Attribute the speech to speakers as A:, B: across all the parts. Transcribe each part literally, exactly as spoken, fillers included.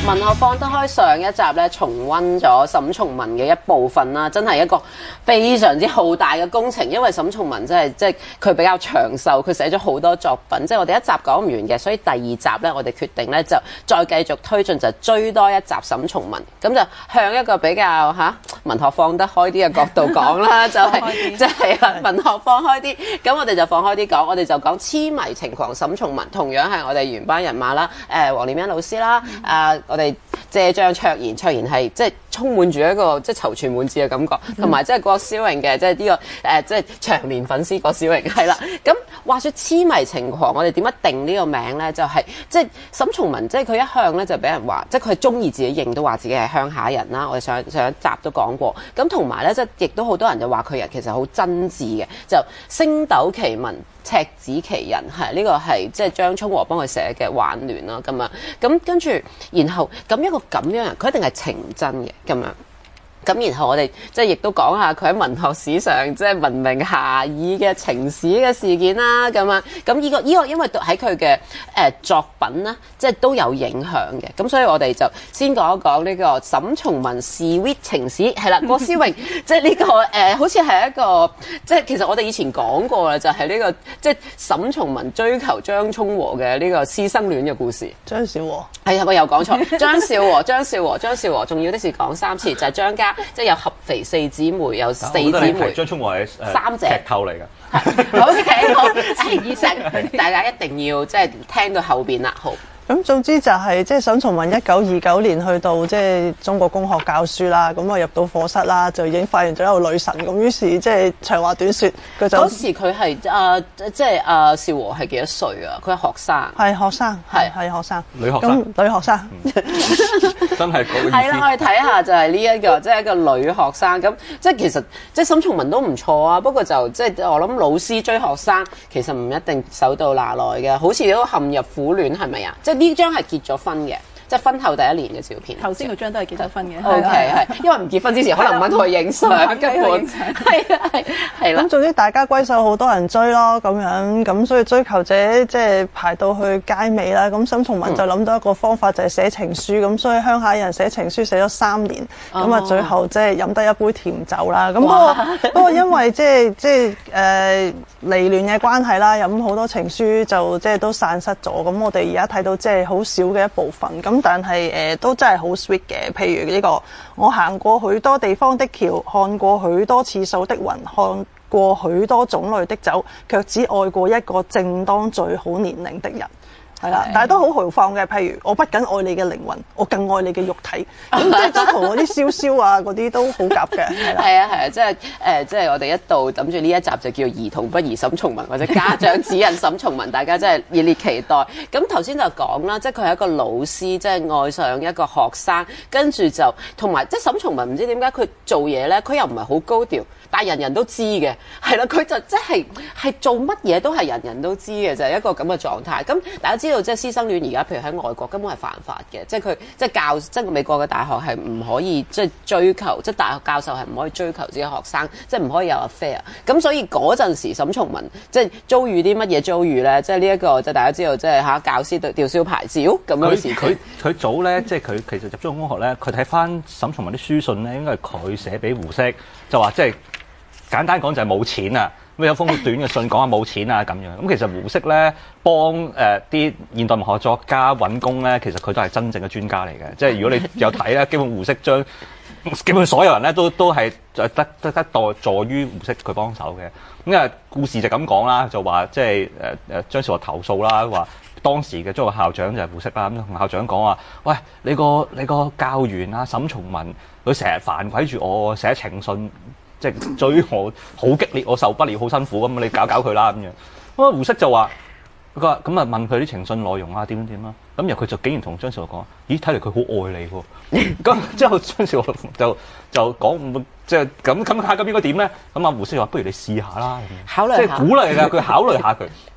A: 文學放得開上一集咧，重溫咗沈從文嘅一部分啦，真係一個非常之浩大嘅工程，因為沈從文真係即係佢比較長壽，佢寫咗好多作品，即係我哋一集講唔完嘅，所以第二集咧，我哋決定咧就再繼續推進，就追多一集沈從文，咁就向一個比較嚇、啊、文學放得開啲嘅角度講啦，就係即係文學放開啲，咁我哋就放開啲講，我哋就講痴迷情狂沈從文，同樣係我哋原班人馬啦，誒黃念欣老師啦，啊我哋謝張卓然，卓然係即係充滿住一個即係躊躇滿志嘅感覺，同埋即係郭蕭穎嘅即係呢個誒、呃、即係長年粉絲郭蕭穎係啦。咁話說痴迷情狂，我哋點樣定呢個名咧？就係、是、即係沈從文，即係佢一向咧就俾人話，即係佢係中意自己認，都話自己係鄉下人啦。我哋上上一集都講過。咁同埋咧，即係亦都好多人就話佢人其實好真摯嘅，就星斗奇文。赤子奇人係呢、這個係即係張充和幫佢寫嘅挽聯啦咁樣，咁跟住然後咁一個咁樣人，佢一定係情真嘅咁樣。咁然後我哋即係亦都講下佢喺文學史上即係聞名遐邇嘅情史嘅事件啦咁啊，咁呢、這個呢、這個因為喺佢嘅誒作品咧，即係都有影響嘅，咁所以我哋就先講一講呢個沈從文 sweet 情史係啦，郭思榮即係呢、這個誒、呃、好似係一個即係其實我哋以前講過啦，就係、是、呢、這個即係沈從文追求張充和嘅呢個師生戀嘅故事。
B: 張兆和
A: 係啊，我又講錯，張兆和張兆和張兆和，重要的是講三次，就係、是、張家。即係有合肥四姊妹，有四姊妹。
C: 張充和係
A: 三隻
C: 劇透嚟㗎。
A: O K， 好，意識大家一定要即係聽到後邊啦。好。
B: 咁總之就係即係沈從文一九二九年去到即係中國公學教書啦，咁啊入到課室啦，就已經發現咗一個女神，咁於是即係長話短説，佢就
A: 嗰時佢係啊即係啊兆和係幾多歲啊？佢係學生，
B: 係學生，係係學生，
C: 女學生，
B: 女學生，
C: 嗯、真係嗰個意思。
A: 係啦，我哋睇下就係呢一個即係、就是、一個女學生，咁即係其實即係沈從文都唔錯啊，不過就即係我諗老師追學生其實唔一定手到拿來嘅，好似都陷入苦戀係咪啊？即係呢張係結咗婚嘅，即係婚後第一年嘅照片。
D: 頭先嗰張都係結咗婚嘅。
A: O K 係，因為唔結婚之前可能唔肯同佢影相，根本係啊係係啦。
B: 咁總之大家閨秀好多人追咯，咁樣咁所以追求者即係排到去街尾啦。咁沈從文就諗到一個方法就係寫情書，咁、嗯、所以鄉下人寫情書寫咗三年，咁啊、哦、最後即係飲得一杯甜酒啦。咁不過不過因為即係即係誒離亂嘅關係啦，飲好多情書就即係都散失咗。咁我哋而家睇到即係好少嘅一部分。咁但係誒、呃、都真係好 sweet 嘅。譬如呢、這個我行過許多地方的橋，看過許多次數的雲，看過許多種類的酒，卻只愛過一個正當最好年齡的人。係啦，但係都好豪放嘅。譬如我不僅愛你嘅靈魂，我更愛你嘅肉體。咁即係都同嗰啲燒燒啊嗰啲都好夾嘅。係啦，
A: 係啊係啊，即係誒、呃，即係我哋一度諗住呢一集就叫兒童不宜沈從文，或者家長指引沈從文，大家真係熱烈期待。咁頭先就講啦，即係佢係一個老師，即係愛上一個學生，跟住就同埋即係沈從文唔知點解佢做嘢咧，佢又唔係好高調。但係人人都知嘅，係啦，佢就即係係做乜嘢都係人人都知嘅，就係、是、一個咁嘅狀態。咁大家知道即係師生戀而家，譬如喺外國根本係犯法嘅，即係佢即係教即係美國嘅大學係唔可以即係追求，即係大學教授係唔可以追求自己學生，即係唔可以有 affair。咁所以嗰陣時沈從文即係遭遇啲乜嘢遭遇咧？即係呢一個即係大家知道，即係嚇教師吊銷牌照咁樣時。
C: 佢佢早咧，即係佢其實入咗中學咧，佢睇翻沈從文啲書信咧，應該係佢寫俾胡適，就話即係。簡單講就係冇錢啊！咁有封短嘅信講下冇錢啊咁樣。咁其實胡適咧幫誒啲現代文學作家揾工咧，其實佢都係真正嘅專家嚟嘅。即係如果你有睇咧，基本胡適將基本所有人咧都都係得得得得助於胡適佢幫手嘅。咁啊故事就咁講啦，就話即係誒誒張兆和投訴啦，話當時嘅中學校長就係胡適啦，咁同校長講話：喂，你個你個教員啊沈從文，佢成日煩鬼住我，寫情信。即係追我好激烈，我受不了，好辛苦咁，你搞搞佢啦咁樣。咁啊胡適就話：佢話咁啊問佢啲情信內容啊點點點啊。咁然後佢就竟然同張兆和講：咦，睇嚟佢好愛你喎。咁之後張兆和就就講即係咁咁下咁應該點咧？咁啊胡適就話：不如你試下啦。
A: 考慮下，
C: 即係鼓勵㗎，佢考慮下佢。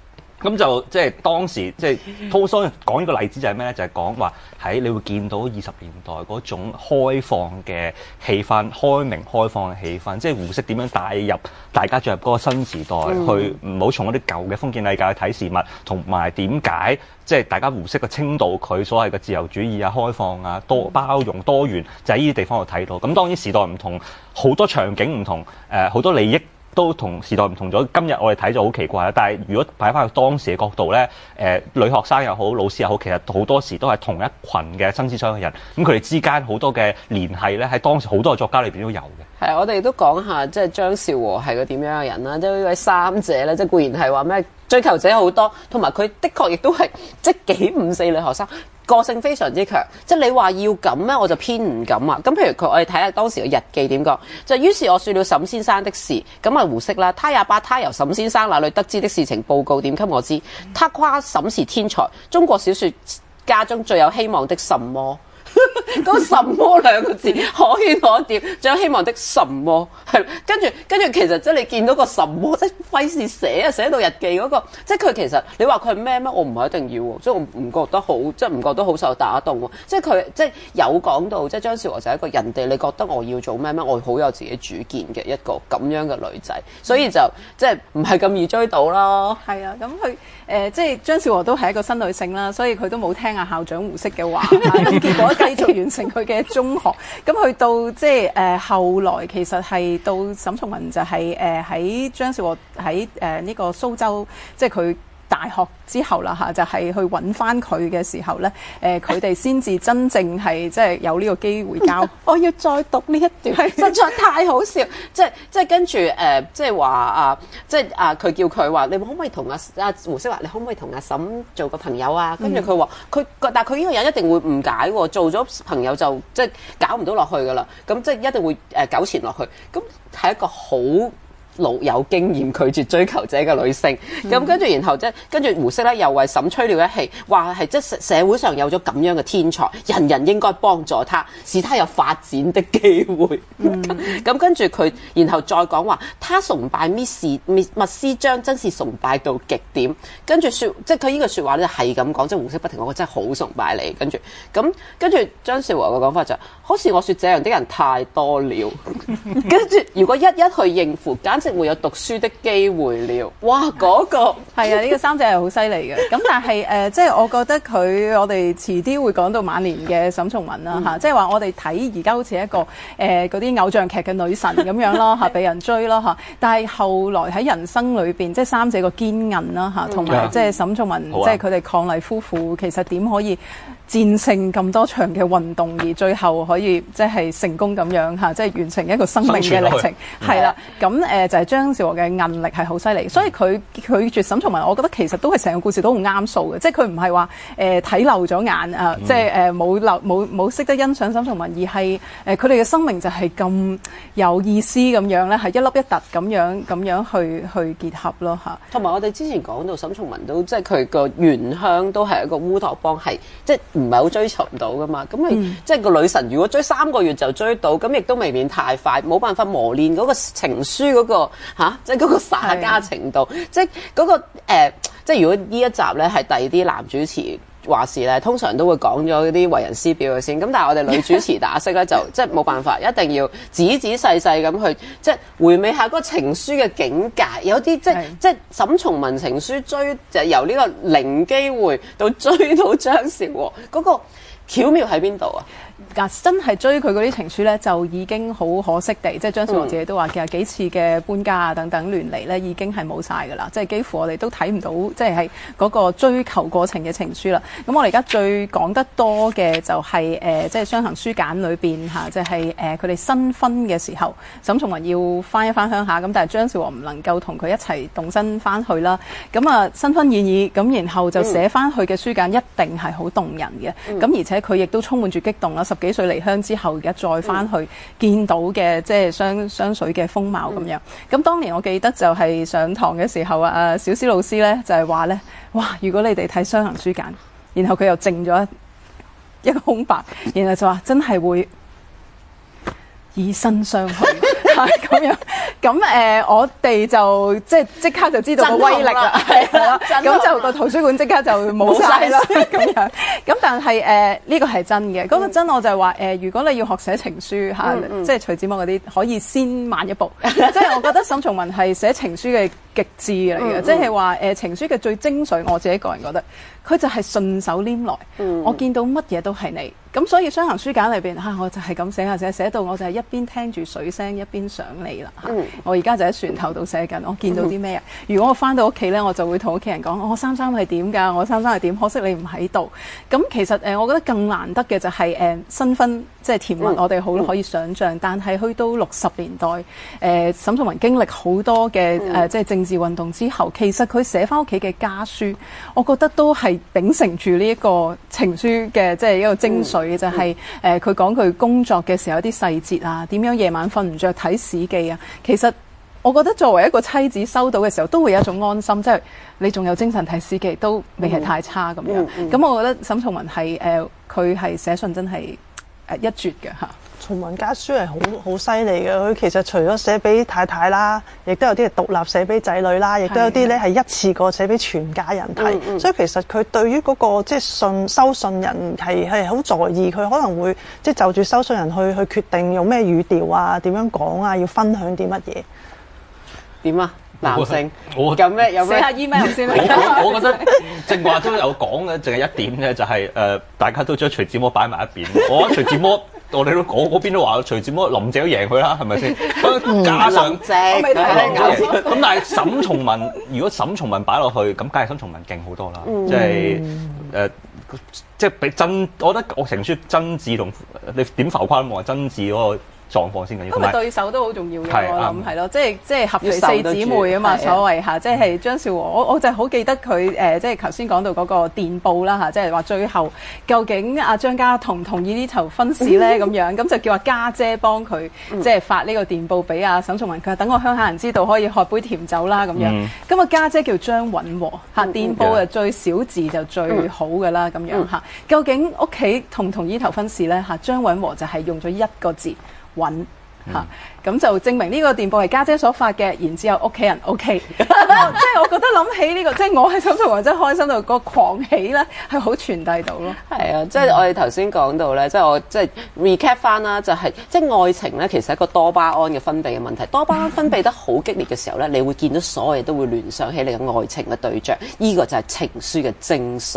C: 咁就即係當時即係滔疏講呢個例子就係咩咧？就係講話喺你會見到二十年代嗰種開放嘅氣氛、開明開放嘅氣氛，即係胡適點樣帶入大家進入嗰個新時代，嗯、去唔好從嗰啲舊嘅封建禮教去睇事物，同埋點解即係大家胡適嘅稱道佢所謂嘅自由主義啊、開放啊、多包容多元，就喺呢啲地方度睇到。咁當然時代唔同，好多場景唔同，誒、呃、好多利益都同時代唔同咗。今日我哋睇就好奇怪啦，但係如果擺翻去當時嘅角度咧，誒、呃、女學生又好，老師又好，其實好多時都係同一群嘅新思想嘅人，咁佢哋之間好多嘅聯繫咧，喺當時好多嘅作家裏邊都有嘅。係，
A: 我哋都講下即係張兆和係個點樣嘅人啦，即係呢位三姐咧，即係固然係話咩追求者好多，同埋佢的確亦都係即係幾五四女學生。個性非常之強，即係你話要咁咧，我就偏唔敢啊！咁譬如佢，我哋睇下當時嘅日記點講，就於是我説了沈先生的事，咁啊胡適啦，他也把他由沈先生那裏得知的事情報告點給我知，他誇沈是天才，中國小説家中最有希望的什麼？嗰什麼兩個字可圈可點，最有希望的什麼係跟住跟住，其實即係你見到個什麼，即係費事寫啊，寫到日記嗰、那個，即係佢其實你話佢係咩咩，我唔係一定要喎，即係我唔覺得好，即係唔覺得好受打動喎。即係佢即係有講到，即係張兆和就係一個人哋，你覺得我要做咩咩，我好有自己主見嘅一個咁樣嘅女仔，所以就即係唔係咁易追到咯。
D: 係啊，咁佢誒即係張兆和都係一個新女性啦，所以佢都冇聽阿校長胡適嘅話，咁結果繼續完成佢嘅中學。咁去到即係誒後來，其實係到沈從文就係誒喺張兆和喺誒呢個蘇州，即係佢大學之後啦嚇，就係、是、去揾翻佢嘅時候咧，誒佢哋先至真正係即係有呢個機會交。
A: 我要再讀呢一段，實在太好笑。即係即係跟住誒，即係話啊，即係啊，佢叫佢話，你可唔可以同阿阿胡適話，你可唔可以同阿沈做個朋友啊？跟住佢話，佢但係佢呢個人一定會誤解喎，做咗朋友就即係搞唔到落去噶啦。咁即係一定會誒糾纏落去。咁係一個好老有經驗拒絕追求者嘅女性，咁、嗯、跟住然後即係跟住胡適咧又為沈吹了一氣，話係即係社會上有咗咁樣嘅天才，人人應該幫助他，使他有發展的機會。咁、嗯、跟住佢，然後再講話，他崇拜密斯密斯張真是崇拜到極點。跟住説，即係佢呢個説話咧係咁講，即係胡適不停講，我真係好崇拜你。跟住咁跟住張兆和嘅講法就係、好似我説這樣的人太多了。跟住如果一一去應付，簡即會有讀書的機會了，哇！嗰、那個
D: 係啊，呢、這個三姐係好犀利嘅。咁但係誒、呃，即係我覺得佢，我哋遲啲會講到晚年嘅沈從文啦嚇、嗯，即係話我哋睇而家好似一個誒嗰啲偶像劇嘅女神咁樣咯嚇，俾人追咯嚇。但係後來喺人生裏邊，即係三姐個堅韌啦嚇，同埋即係沈從文，即係佢哋伉儷夫婦，其實點可以戰勝咁多場嘅運動，而最後可以即係成功咁樣嚇，即係完成一個生命嘅歷程，係啦。咁誒、呃、就係、是、張兆和嘅韌力係好犀利，所以佢拒絕沈從文，我覺得其實都係成個故事都好啱數嘅，即係佢唔係話誒睇漏咗眼啊、呃嗯，即係誒冇漏冇冇識得欣賞沈從文，而係誒佢哋嘅生命就係咁有意思咁樣咧，係一粒一突咁樣咁樣去去結合咯嚇。
A: 同埋我哋之前講到沈從文都即係佢個原鄉都係一個烏托邦，係即係唔係好追尋到噶嘛？咁佢、嗯、即係個女神，如果追三個月就追到，咁亦都未免太快，冇辦法磨練嗰個情書嗰、嗰個、啊、即係嗰個耍家程度，即係、嗰、嗰個、呃、即係如果呢一集咧係第二啲男主持話事咧，通常都會講咗啲為人師表嘅先。咁但係我哋女主持打色咧，就即係冇辦法，一定要仔仔細細咁去即係回味下嗰個情書嘅境界。有啲即係即係沈從文情書追就係、由呢個零機會到追到張兆和嗰個巧妙喺邊度啊？
D: 嗱，真係追佢嗰啲情書咧，就已經好可惜地，即係張兆和自己都話，其實幾次嘅搬家啊等等亂嚟咧，已經係冇晒㗎啦，即係幾乎我哋都睇唔到，即係係嗰個追求過程嘅情書啦。咁我哋而家最講得多嘅就係、是、誒、呃，即係雙行書簡裏邊嚇，即係誒佢哋新婚嘅時候，沈從文要翻一翻鄉下，咁但係張兆和唔能夠同佢一齊動身翻去啦。咁啊新婚燕爾，咁然後就寫翻去嘅書簡一定係好動人嘅。咁、嗯、而且佢亦都充滿住激動啦。十幾歲離鄉之後，而家再翻去見到嘅、嗯、即係雙雙水嘅風貌咁樣。咁、嗯、當年我記得就係上堂嘅時候啊，小思老師咧就係話咧，哇！如果你哋睇雙行書簡，然後佢又靜咗一個空白，然後就話真係會以身相許。 咁樣，咁誒、呃、我哋就即係即刻就知道個威力啦，係啦，咁就個圖書館即刻就冇晒啦，咁樣。咁但係誒呢個係真嘅，嗰、嗯、個真我就係話誒，如果你要學寫情書嚇，嗯嗯、即係徐志摩嗰啲，可以先慢一步。即係我覺得沈從文係寫情書嘅極致嚟嘅，即係話誒情書嘅最精髓，我自己個人覺得，佢就係順手拈來，嗯、我見到乜嘢都係你。咁所以雙行書簡裏邊嚇，我就係咁寫下寫，寫到我就係一邊聽住水聲，一邊想你啦嚇。嗯、我而家就喺船頭度寫緊，我見到啲咩啊？如果我翻到屋企咧，我就會同屋企人講：我三三係點㗎？我三三係點？可惜你唔喺度。咁其實誒，我覺得更難得嘅就係誒新婚即係甜蜜，我哋好可以想像。嗯、但係去到六十年代，誒、呃、沈從文經歷好多嘅誒、嗯呃、即係政治運動之後，其實佢寫翻屋企嘅家書，我覺得都係秉承住呢一個情書嘅即係一個精髓。嗯、就係誒佢講佢工作嘅時候啲細節啊，點樣夜晚瞓唔着睇史記啊。其實我覺得作為一個妻子收到嘅時候，都會有一種安心，即係你仲有精神睇史記，都未係太差咁樣。咁、嗯嗯嗯、我覺得沈從文係誒佢係寫信真係誒一絕嘅嚇。
B: 從文家書係好好犀利嘅，佢其實除咗寫俾太太啦，亦都有啲係獨立寫俾仔女啦，亦都有啲咧係一次過寫俾全家人睇。嗯嗯、所以其實佢對於嗰、那個即係信收信人係係好在意，佢可能會即係就住收信人去去決定用咩語調啊，點樣講啊，要分享啲乜嘢。點啊？男性，
C: 我
B: 有咩有咩？
D: 寫下 email 先啦。
C: 我我覺得正話都有講嘅，淨係一點咧，就係、是、誒、呃、大家都將徐志摩擺埋一邊。我覺得徐志摩。我哋都講嗰邊都話徐志摩林鄭都贏佢啦，係咪先？加上
A: 林鄭，
C: 咁但係沈從文，如果沈從文擺落去，咁梗係沈從文勁好多啦。即係誒，即係比真，我覺得我情書真摯同你點浮誇都冇話真摯嗰個狀況先緊要。
D: 因為對手都好重要嘅，我諗係咯，即係即係合肥四姊妹啊嘛，所謂嚇，即係張少和。我我就好記得佢誒，即係頭先講到嗰個電報啦嚇，即係話最後究竟阿張家同唔同意呢頭婚事咧咁樣，咁就叫阿家姐幫佢即係發呢個電報俾阿沈從文，佢話等我鄉下人知道可以喝杯甜酒啦咁樣。咁啊家姐叫張允和嚇，電報就最少字就最好嘅啦咁樣嚇。究竟屋企同唔同意呢頭婚事咧嚇？張允和就係用咗一個字。揾嚇，咁、嗯啊、就證明呢個電報係家姐所發嘅，然之後屋企人 OK，即係我覺得諗起呢、這個，即係我喺沈從文真係開心到個狂喜咧，係好傳遞到咯。
A: 係啊，即係我哋頭先講到咧，即係我即係 recap 翻啦，就係、是、即係愛情咧，其實係一個多巴胺嘅分泌嘅問題。多巴胺分泌得好激烈嘅時候咧，你會見到所有嘢都會聯想起你嘅愛情嘅對象，呢、這個就係情書嘅精髓。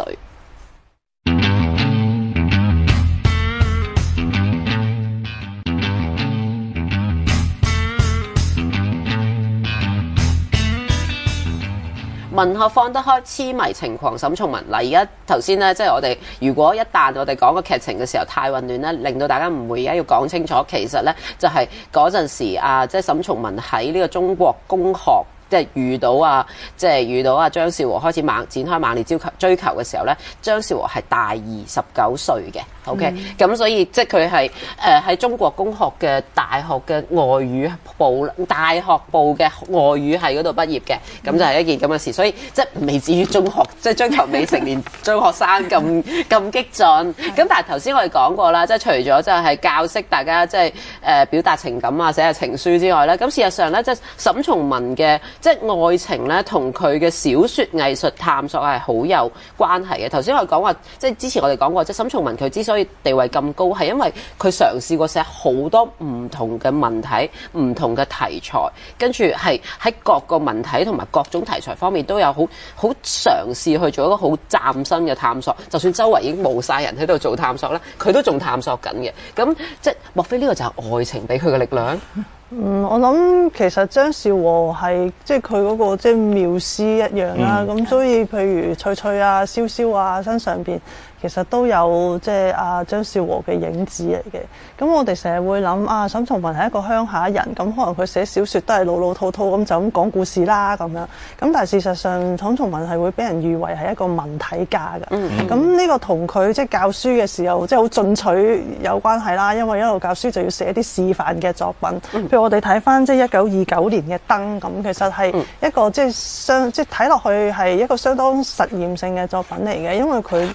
A: 文學放得開，痴迷情狂沈從文。嗱，而家頭先咧，即係我哋如果一旦我哋講個劇情嘅時候太混亂咧，令到大家誤會，而家要講清楚，其實咧就係嗰陣時啊，即係沈從文喺呢個中國公學。即係遇到啊，即係遇到啊張少和開始猛展開猛烈追求追求嘅時候咧，張少和係大二十九歲嘅 ，OK，咁、嗯、所以即係佢係誒喺中國公學嘅大學嘅外語部大學部嘅外語系嗰度畢業嘅，咁、嗯、就係一件咁嘅事，所以即係未至於中學即係追求未成年中學生咁咁激進。咁、嗯、但係頭先我哋講過啦，即係除咗就係教識大家即係誒表達情感啊、寫下情書之外咧，咁事實上咧，即係沈從文嘅。即係愛情咧，同佢嘅小説藝術探索係好有關係嘅。頭先我哋講話，即係之前我哋講過，即係沈從文佢之所以地位咁高，係因為佢嘗試過寫好多唔同嘅文體、唔同嘅題材，跟住係喺各個文體同埋各種題材方面都有好好嘗試去做一個好嶄新嘅探索。就算周圍已經冇晒人喺度做探索咧，佢都仲探索緊嘅。咁即係莫非呢個就係愛情俾佢嘅力量？
B: 嗯，我諗其實張少和係即係佢嗰個即係繆斯一樣啦，咁、嗯、所以譬如翠翠啊、蕭蕭啊身上邊其實都有即係阿張少和嘅影子嚟嘅。咁我哋成日會諗啊，沈從文係一個鄉下人，咁可能佢寫小説都係老老套套咁就咁講故事啦咁樣。咁但係事實上，沈從文係會俾人譽為係一個文體家㗎。咁呢、嗯、個同佢即係教書嘅時候即係好進取有關係啦，因為一路教書就要寫啲示範嘅作品。嗯、譬如我哋睇翻即係一九二九年嘅燈咁，其實係一個即係相即係睇落去係一個相當實驗性嘅作品嚟嘅，因為佢係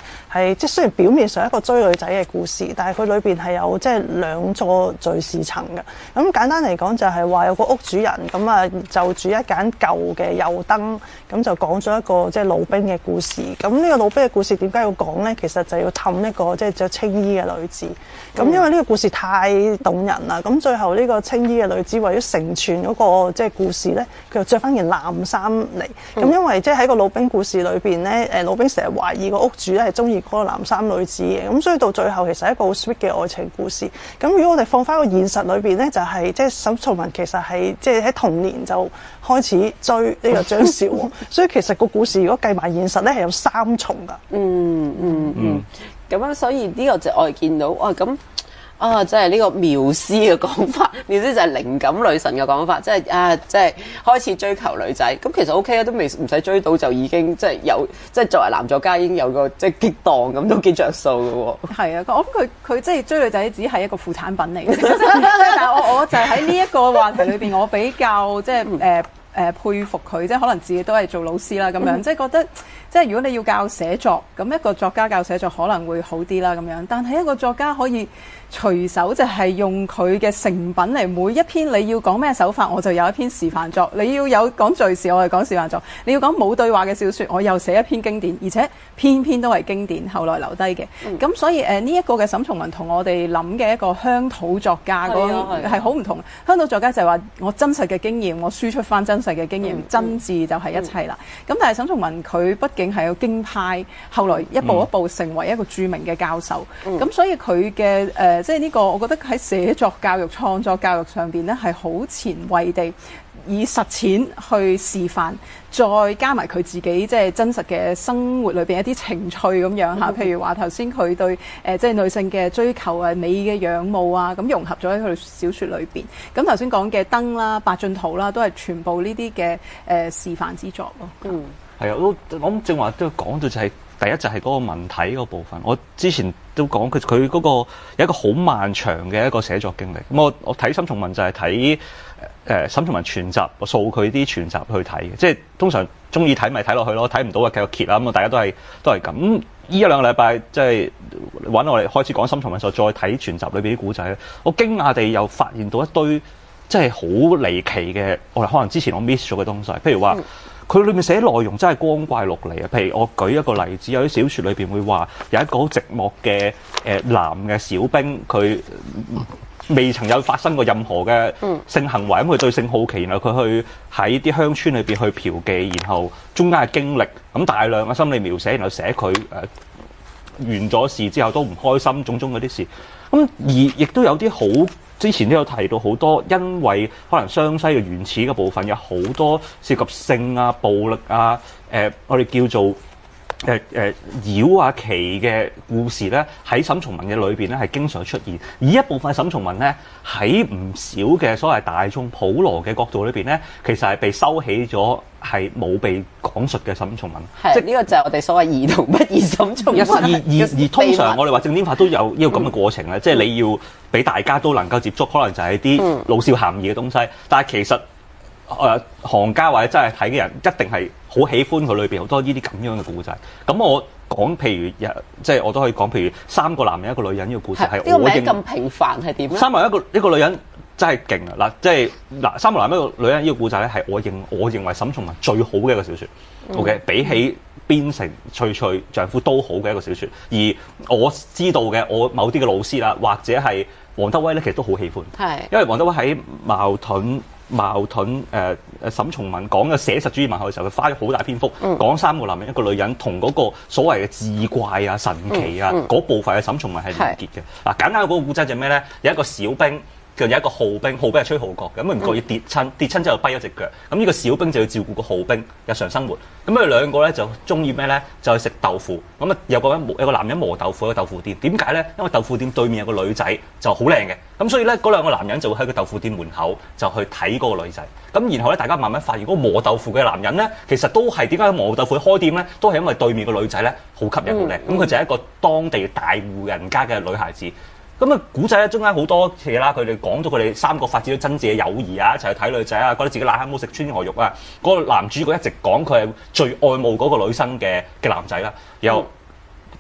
B: 係即係雖然表面上一個追女仔嘅故事，但係佢裏邊係有即係兩座敘事層嘅。咁簡單嚟講就係話有個屋主人咁啊，就住一間舊嘅油燈，咁就講咗一個即係老兵嘅故事。咁呢個老兵嘅故事點解要講咧？其實就要氹一個即係着青衣嘅女子。咁因為呢個故事太動人啦，咁最後呢個青衣嘅女子為咗成全嗰個即係故事咧，佢就着翻件藍衫嚟。咁因為即係喺個老兵故事裏邊咧，誒老兵成日懷疑個屋主咧係中意嗰個藍衫女子嘅，咁所以到最後其實係一個好 sweet 嘅愛情故事。咁如果我哋放翻個現實裏邊咧，就係即係沈從文其實係即係喺童年就開始追呢個張兆和，所以其實個故事如果計埋現實咧係有三重㗎。
A: 嗯嗯嗯，咁樣所以呢個就我哋見到哇咁。啊，即係呢個繆斯嘅講法，繆斯就係靈感女神嘅講法，即係啊，即係開始追求女仔，咁其實 O K 啊，都未唔使追到就已經即係有，即係作為男作家已經有個即係激盪咁，都幾着數嘅喎。係
D: 啊，我諗佢佢即係追女仔只係一個副產品嚟嘅，但係我我就喺呢一個話題裏邊，我比較即係誒。呃誒、呃、佩服佢，即係可能自己都係做老師啦咁樣，嗯、即係覺得即係如果你要教寫作，咁一個作家教寫作可能會好啲啦咁樣，但係一個作家可以隨手就係用佢嘅成品嚟，每一篇你要講咩手法，我就有一篇示範作；你要有講敘事，我係講示範作；你要講冇對話嘅小説，我又寫一篇經典，而且篇篇都係經典，後來留低嘅。咁、嗯、所以誒呢一個嘅沈從文同我哋諗嘅一個鄉土作家嗰係好唔同。鄉土作家就係話我真實嘅經驗，我輸出翻真實嘅經驗，嗯、真摯就係一切啦。咁、嗯、但係沈從文佢畢竟係有京派，後來一步一步成為一個著名嘅教授。咁、嗯、所以佢嘅誒即係呢個，我覺得喺寫作教育、創作教育上邊咧係好前衛地以實踐去示範，再加埋佢自己即係真實嘅生活裏邊一啲情趣咁樣嚇。嗯、譬如話頭先佢對誒即係女性嘅追求啊、美嘅仰慕啊，咁融合咗喺佢小説裏邊。咁頭先講嘅燈啦、八駿圖啦，都係全部呢啲嘅誒示範之作咯。嗯，
C: 係啊，我我正話都講到就係、是。第一就係嗰個文體嗰部分，我之前都講佢佢嗰個有一個好漫長嘅一個寫作經歷。咁我我睇沈從文就係睇誒沈從文全集，我掃佢啲全集去睇嘅，即係通常中意睇咪睇落去咯，睇唔到嘅繼續揭啦。咁啊，大家都係都係咁。咁呢一兩個禮拜即係揾我哋開始講沈從文時候，再睇全集裏邊啲古仔咧，我驚訝地又發現到一堆即係好離奇嘅，我哋可能之前我 miss 咗嘅東西，譬如話。嗯佢裏面寫內容真係光怪陸離啊！譬如我舉一個例子，有啲小説裏邊會話有一個好寂寞嘅誒、呃、男嘅小兵，佢未曾有發生過任何嘅性行為，咁佢對性好奇，然後佢去喺啲鄉村裏邊去嫖妓，然後中間嘅經歷，咁大量嘅心理描寫，然後寫佢誒、呃、完咗事之後都唔開心，種種嗰啲事。咁而亦都有啲好。之前都有提到好多，因為可能湘西嘅原始嘅部分有好多涉及性啊、暴力啊、誒、呃、我哋叫做誒誒妖啊、奇嘅故事咧，喺沈從文嘅裏邊咧係經常出現。而一部分沈從文咧喺唔少嘅所謂大眾普羅嘅角度裏邊咧，其實係被收起咗，係冇被講述嘅沈從文。
A: 係，即係呢個就係我哋所謂兒童不宜沈從文。
C: 而而而通常我哋話正典化都有呢個咁嘅過程咧，嗯、即係你要俾大家都能夠接觸，可能就係啲老少咸宜嘅東西。嗯、但係其實誒、呃、行家或者真係睇嘅人一定係好喜歡佢裏邊好多呢啲咁樣嘅故仔。咁我講譬如即係我都可以講，譬如三個男人一個女人呢個故事係我認。呢個名咁平凡係點咧？三個男人一個一個女人。真係勁啊！嗱，即係嗱，三個男人一個女人呢個故仔咧，係我認我認為沈從文最好嘅一個小説。嗯、OK，比起邊城翠翠丈夫都好嘅一個小説。而我知道嘅，我某啲嘅老師啦，或者係王德威咧，其實都好喜歡。係是，因為王德威喺矛盾矛盾誒誒、呃、沈從文講嘅寫實主義文學嘅時候，佢花咗好大篇幅、嗯、講三個男人一個女人同嗰個所謂嘅志怪啊、神奇啊嗰、嗯嗯、部分嘅沈從文係連結嘅。嗱是，簡單嗰個故仔就係咩咧？有一個小兵。就有一個號兵，號兵係吹號角嘅，咁佢唔覺意跌親，跌親之後跛咗隻腳。咁呢個小兵就要照顧個號兵日常生活。咁佢兩個咧就中意咩咧？就去食豆腐。咁啊有個人有個男人磨豆腐喺個豆腐店。點解咧？因為豆腐店對面有個女仔就好靚嘅。咁所以咧嗰兩個男人就會喺個豆腐店門口就去睇嗰個女仔。咁然後咧大家慢慢發現嗰個磨豆腐嘅男人咧，其實都係點解磨豆腐開店咧？都係因為對面個女仔咧好吸引好靚。咁佢就係一個當地大戶人家嘅女孩子。咁啊，古仔咧中間好多嘢啦，佢哋講咗佢哋三個發展咗真摯嘅友誼啊，一齊去睇女仔啊，覺得自己癩蝦蟆食川河肉啊。嗰、那個男主角一直講佢係最愛慕嗰個女生嘅嘅男仔啦。然後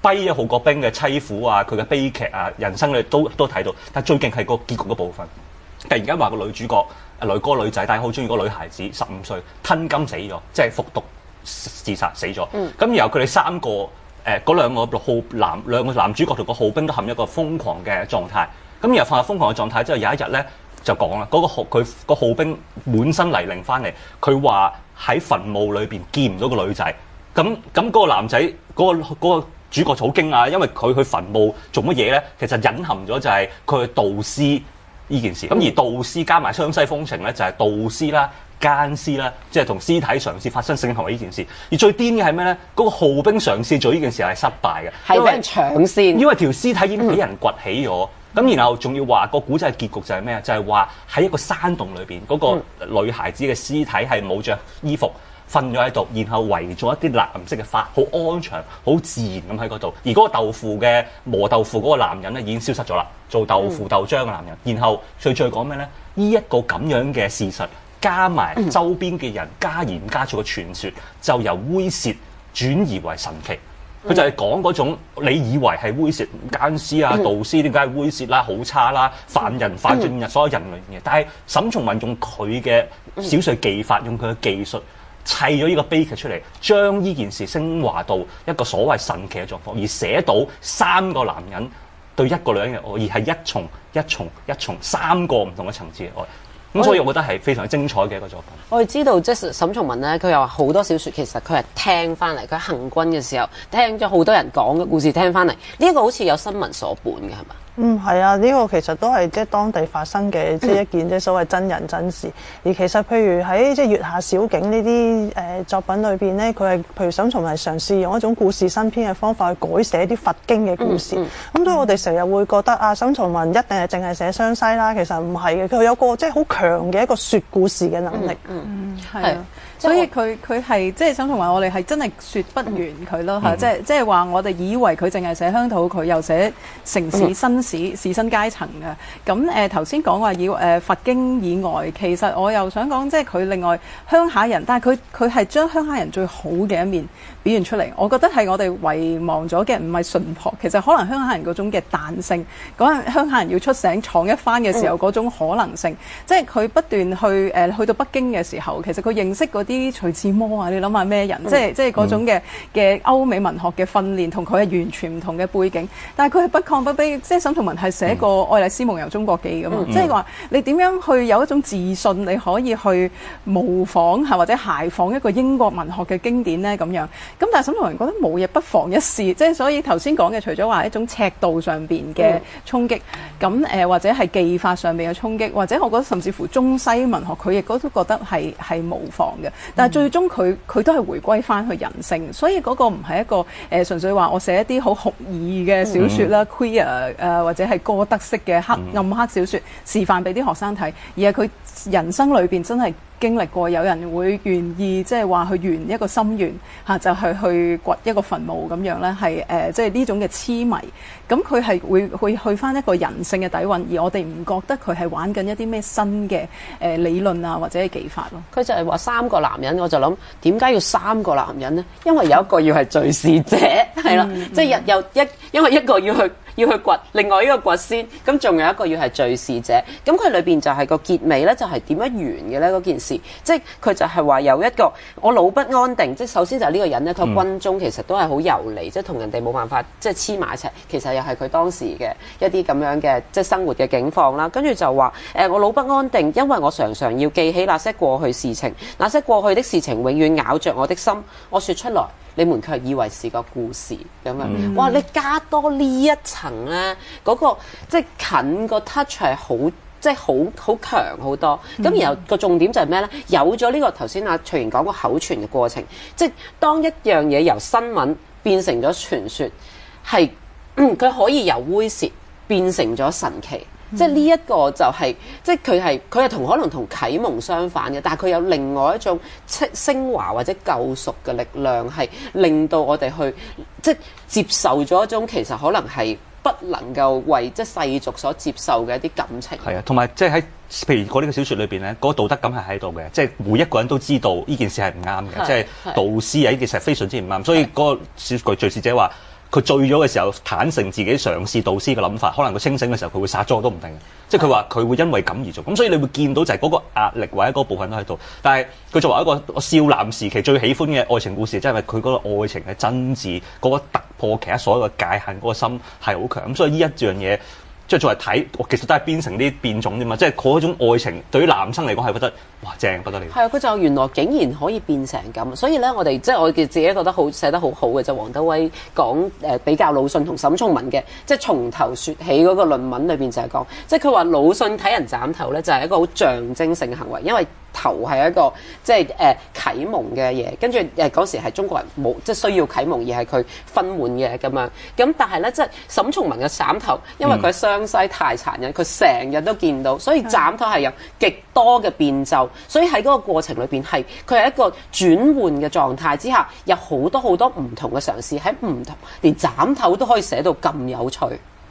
C: 跛咗號角兵嘅凄苦啊，佢嘅悲劇啊，人生你都都睇到。但最勁係個結局嗰部分，突然間話個女主角女嗰個女仔，但係好中意嗰個女孩子，十五歲吞金死咗，即係服毒自殺死咗。咁、嗯、然後佢哋三個誒嗰兩個號男兩個男主角同個號兵都陷入一個瘋狂嘅狀態。咁然後放下瘋狂嘅狀態之後，有一日咧就講啦，嗰、那個號佢個號兵滿身泥濘翻嚟，佢話喺墳墓裏邊見唔到個女仔。咁咁嗰個男仔嗰、那個嗰、那個主角就好驚訝，因為佢去墳墓做乜嘢咧？其實隱含咗就係佢去盜屍呢件事。咁、嗯、而盜屍加埋湘西風情咧，就係盜屍啦、奸屍啦，即係同屍體嘗試發生性行為呢件事。而最癲嘅係咩咧？嗰、那個號兵嘗試做呢件事係失敗嘅，
A: 係俾人搶先，
C: 因為條屍體已經俾人掘起咗。咁、嗯、然後仲要話個古仔嘅結局就係咩啊？就係話喺一個山洞裏邊，嗰、那個女孩子嘅屍體係冇着衣服。瞓咗喺度，然後圍咗一啲藍色嘅花，好安詳、好自然咁喺嗰度。而嗰個豆腐嘅磨豆腐嗰個男人咧，已經消失咗啦，做豆腐豆漿嘅男人。嗯、然後最最講咩咧？呢、這、一個咁樣嘅事實，加埋周邊嘅人加鹽加醋嘅傳說，就由猥褻轉移為神奇。佢就係講嗰種你以為係猥褻奸屍啊、盜屍點解係猥褻啦、好差啦、犯人犯進入所有人類嘅。但係沈從文用佢嘅小說技法，用佢嘅技術。砌咗呢個悲劇出嚟，將呢件事升華到一個所謂神奇嘅狀況，而寫到三個男人對一個女人嘅愛，而係一重一重一重三個唔同嘅層次嘅愛。咁所以我覺得係非常精彩嘅一個作品。
A: 我哋知道即係沈從文咧，佢又話好多小説其實佢係聽翻嚟，佢行軍嘅時候聽咗好多人講嘅故事聽翻嚟。呢、這、一個好似有新聞所本嘅係嘛？
B: 嗯，係啊，呢、這個其實都係即係當地發生嘅即係一件即係所謂真人真事。而其實譬如喺即係月下小景呢啲誒作品裏邊咧，佢係譬如沈從文嘗試用一種故事新編嘅方法去改寫啲佛經嘅故事。咁、嗯嗯、所以我哋成日會覺得啊，沈從文一定係淨係寫湘西啦，其實唔係嘅，佢有個即係好強嘅一個説故事嘅能力。
D: 嗯嗯，係、嗯、啊。所以佢佢係即係沈從文，我哋係真係説不完佢咯嚇，即係即係話我哋以為佢淨係寫鄉土，佢又寫城市新市士紳階層嘅。咁誒頭先講話要誒佛經以外，其實我又想講即係佢另外鄉下人，但係佢佢係將鄉下人最好嘅一面表現出嚟。我覺得係我哋遺忘咗嘅，唔係淳樸，其實可能鄉下人嗰種嘅彈性，嗰陣鄉下人要出省闖一番嘅時候嗰種可能性，即係佢不斷去誒、呃、去到北京嘅時候，其實佢認識嗰啲。啲徐志摩啊，你諗下咩人？嗯、即係即係嗰種嘅嘅歐美文學嘅訓練，同佢係完全唔同嘅背景。但係佢係不亢不卑，即係沈從文係寫過《愛麗絲夢遊中國記》㗎嘛。嗯、即係話你點樣去有一種自信，你可以去模仿係或者諧仿一個英國文學嘅經典咧咁樣。咁但係沈從文覺得冇嘢不妨一試，即係所以頭先講嘅，除咗話一種尺度上邊嘅衝擊，咁誒、呃、或者係技法上邊嘅衝擊，或者我覺得甚至乎中西文學，佢亦都都覺得係係模仿嘅。但係最終佢佢都係回歸翻去人性，所以嗰個唔係一個誒、呃、純粹話我寫一啲好酷兒嘅小説啦、嗯、queer 誒、呃、或者係歌德式嘅黑、嗯、暗黑小説示範俾啲學生睇，而係佢人生裏邊真係經歷過有人會願意即係話去圓一個心願嚇、啊，就係、是、去掘一個墳墓咁樣咧，係誒即係呢種嘅痴迷。咁佢係會會去翻一個人性嘅底蘊，而我哋唔覺得佢係玩緊一啲咩新嘅誒、呃、理論啊或者係技法咯。
A: 佢就係話三個男人，我就諗點解要三個男人呢？因為有一個要係敘事者，係啦，即係又一因為一個要去要去掘，另外一個掘先，咁仲有一個要係敘事者。咁佢裏邊就係個結尾咧，就係點樣完嘅咧嗰件事，即係佢就係話有一個我老不安定，即係首先就係呢個人咧，佢軍中其實都係好遊離，即係同人哋冇辦法即係黐埋一齊，其實又係佢當時嘅一啲咁樣嘅即係生活嘅境況啦。跟住就話誒、呃、我老不安定，因為我常常要記起那些過去事情，那些過去的事情永遠咬着我的心，我說出來，你們卻以為是個故事咁樣。嗯、哇！你加多呢一層咧，嗰、那個即係近個 touch 係好，即係好好強好多。咁、嗯、然後個重點就係咩咧？有咗呢、這個頭先阿翠瑩講個口傳嘅過程，即係當一樣嘢由新聞變成咗傳說，係嗯佢可以由猥褻變成咗神奇。即係呢一個就係、是，即係佢係佢係同可能同啟蒙相反嘅，但係佢有另外一種昇華或者救贖嘅力量，係令到我哋去即係接受咗一種其實可能係不能夠為即係世俗所接受嘅一啲感情。係
C: 啊，同埋即係喺譬如嗰呢個小説裏邊咧，嗰個道德感係喺度嘅，即係每一個人都知道呢件事係唔啱嘅，即係導師啊呢件事係非常之唔啱，所以嗰個小句敘事者話。 佢醉咗嘅時候坦誠自己嘗試導師嘅諗法，可能佢清醒嘅時候佢會殺咗我都唔定嘅。即係佢話佢會因為咁而做，咁所以你會見到就係嗰個壓力或者嗰部分都喺度。但係佢作為一個少男時期最喜歡嘅愛情故事，即係因為佢嗰個愛情嘅真摯，嗰、嗰個突破其他所有嘅界限，嗰、嗰個心係好強。咁所以呢一樣嘢。即係作為睇，其實都係變成啲變種啫嘛。即係嗰種愛情對於男生嚟講係覺得哇正不得了。
A: 係啊，佢就原來竟然可以變成咁，所以咧我哋即係我哋自己覺得好寫得好好嘅就王德威講誒比較魯迅同沈從文嘅，即係從頭説起嗰個論文裏邊就係講，即係佢話魯迅睇人斬頭咧就係一個好象徵性嘅行為，因為頭係一個即係誒、呃、啟蒙嘅嘢，跟住誒嗰時係中國人冇即係需要啟蒙，而係佢分滿嘅咁樣。咁但係咧即係沈從文嘅斬頭，因為佢湘西太殘忍，佢成日都見到，所以斬頭係有極多嘅變奏。所以喺嗰個過程裏邊係佢係一個轉換嘅狀態之下，有好多好多唔同嘅嘗試，喺唔同連斬頭都可以寫到咁有趣。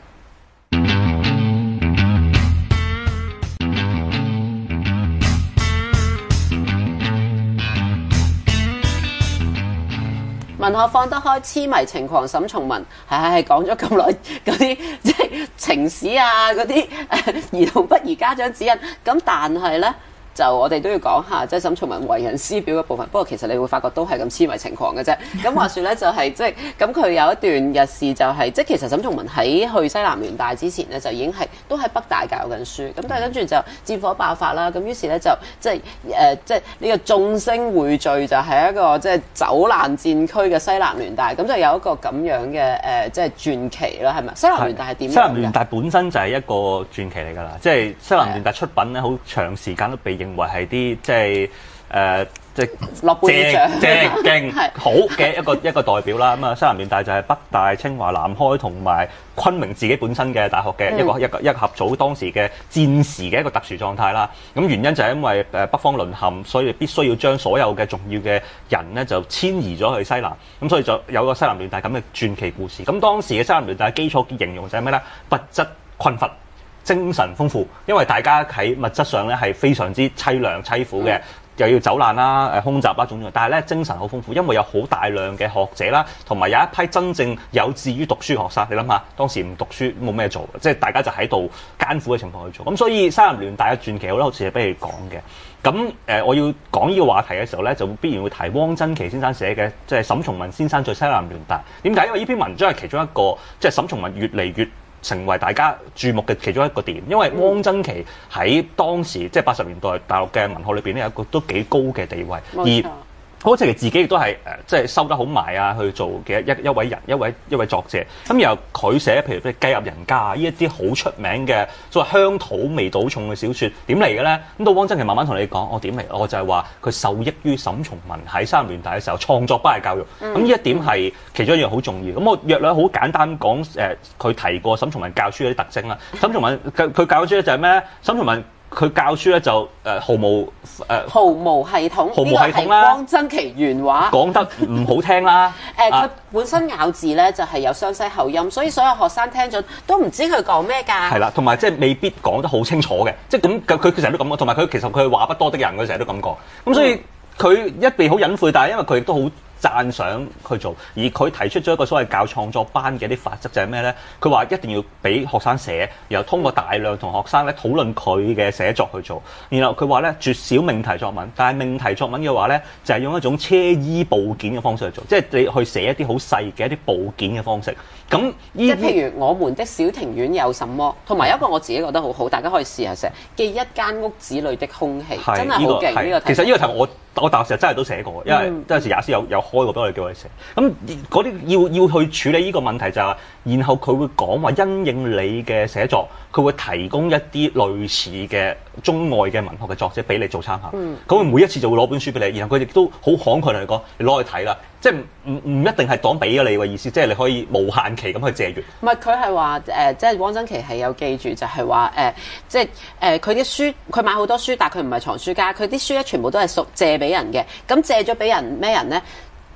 A: 文學放得開，痴迷情狂沈從文，係係係講咗咁耐嗰啲即係情史啊，嗰啲誒兒童不宜家長指引，咁但係咧。就我哋都要講下，即係沈從文為人師表嘅部分。不過其實你會發覺都係咁痴迷情狂嘅啫。咁話說咧，就係即係咁佢有一段日事就係、是，即係其實沈從文喺去西南聯大之前咧，就已經係都喺北大教緊書。咁但係跟住就戰火爆發啦。咁於是咧就即係誒，即係呢個眾星匯聚，就係一個即係走難戰區嘅西南聯大。咁就有一個咁樣嘅誒、呃，即係傳奇啦，係咪？西南聯大係點樣嘅？
C: 西南聯大本身就係一個傳奇嚟㗎啦。即係西南聯大出品咧，好長時間都被認為係啲即係誒即係
A: 諾貝爾獎
C: 正勁好嘅一個一個代表啦。咁啊，西南聯大就係北大、清華、南開同埋昆明自己本身嘅大學嘅一個、嗯、一個一個合組當時嘅戰時嘅一個特殊狀態啦。咁原因就係因為誒北方淪陷，所以必須要將所有嘅重要嘅人咧就遷移咗去西南。咁所以就有個西南聯大咁嘅傳奇故事。咁當時嘅西南聯大基礎嘅形容就係咩咧？物質困乏。精神豐富，因為大家喺物質上咧係非常之凄涼凄苦嘅，嗯、又要走難啦、誒空襲啦種種，但係咧精神好豐富，因為有好大量嘅學者啦，同埋有一批真正有志於讀書學生。你諗下，當時唔讀書冇咩做，即係大家就喺度艱苦嘅情況去做。咁所以西南聯大嘅傳奇，我覺得好似係俾你講嘅。咁誒、呃，我要講呢個話題嘅時候咧，就必然會提汪曾祺先生寫嘅，即係沈從文先生在西南聯大。點解？因為呢篇文章係其中一個，即係沈從文越嚟越成為大家注目嘅其中一個點，因為汪曾祺喺當時即係八十年代大陸嘅文學裏邊咧，有一個都幾高嘅地位，而汪曾祺自己亦都係誒即係收得好埋啊，去做嘅一一位人，一位一位作者。咁然後佢寫譬如咩《雞入人家》啊，呢一啲好出名嘅所謂鄉土味道重嘅小説，點嚟嘅咧？咁到汪曾祺慢慢同你講，我點嚟？我就係話佢受益於沈從文喺西南聯大嘅時候創作班嘅教育。咁呢、嗯、一點係其中一樣好重要。咁我約略好簡單講誒，佢、呃、提過沈從文教書嘅啲特徵啦。沈從文佢佢教書咧就係咩咧？沈從文佢教書咧就誒毫無誒、呃、
A: 毫無系統，
C: 毫無系統啦。
A: 汪曾祺原話
C: 講得唔好聽啦。
A: 誒，佢本身咬字咧就係有湘西口音，所以所有學生聽咗都唔知佢講咩㗎。係啦，
C: 同埋即係未必講得好清楚嘅，即係咁佢佢成日都咁講，同埋佢其實佢係話不多的人，佢成日都咁講。咁所以佢一邊好隱晦，但係因為佢亦都好讚賞去做，而佢提出咗一個所謂教創作班嘅一啲法則就係咩咧？佢話一定要俾學生寫，然後通過大量同學生咧討論佢嘅寫作去做。然後佢話咧絕少命題作文，但係命題作文嘅話咧就係、是、用一種車衣部件嘅方式去做，即係你去寫一啲好細嘅一啲部件嘅方式。咁
A: 即係譬如我們的小庭院有什麼，同埋一個我自己覺得好好，大家可以試下寫記一間屋子裏的空氣，是真係好勁呢個題。
C: 其實呢個題我我大學時候真係都寫過，因為嗰陣時也斯有有開過俾我哋叫我哋寫。咁嗰啲要要去處理呢個問題就係、是，然後佢會講話因應你嘅寫作，佢會提供一啲類似嘅中外嘅文學嘅作者俾你做參考。咁佢、嗯、每一次就會攞本書俾你，然後佢亦都好慷慨同你講，你攞去睇啦。即係唔唔一定係當俾咗你嘅意思，即係你可以無限期咁去借閱。
A: 唔係佢係話誒，即係汪曾祺係有記住，就係話誒，即係誒佢啲書，佢買好多書，但係佢唔係藏書家，佢啲書咧全部都係屬借俾人嘅。咁借咗俾人咩人咧？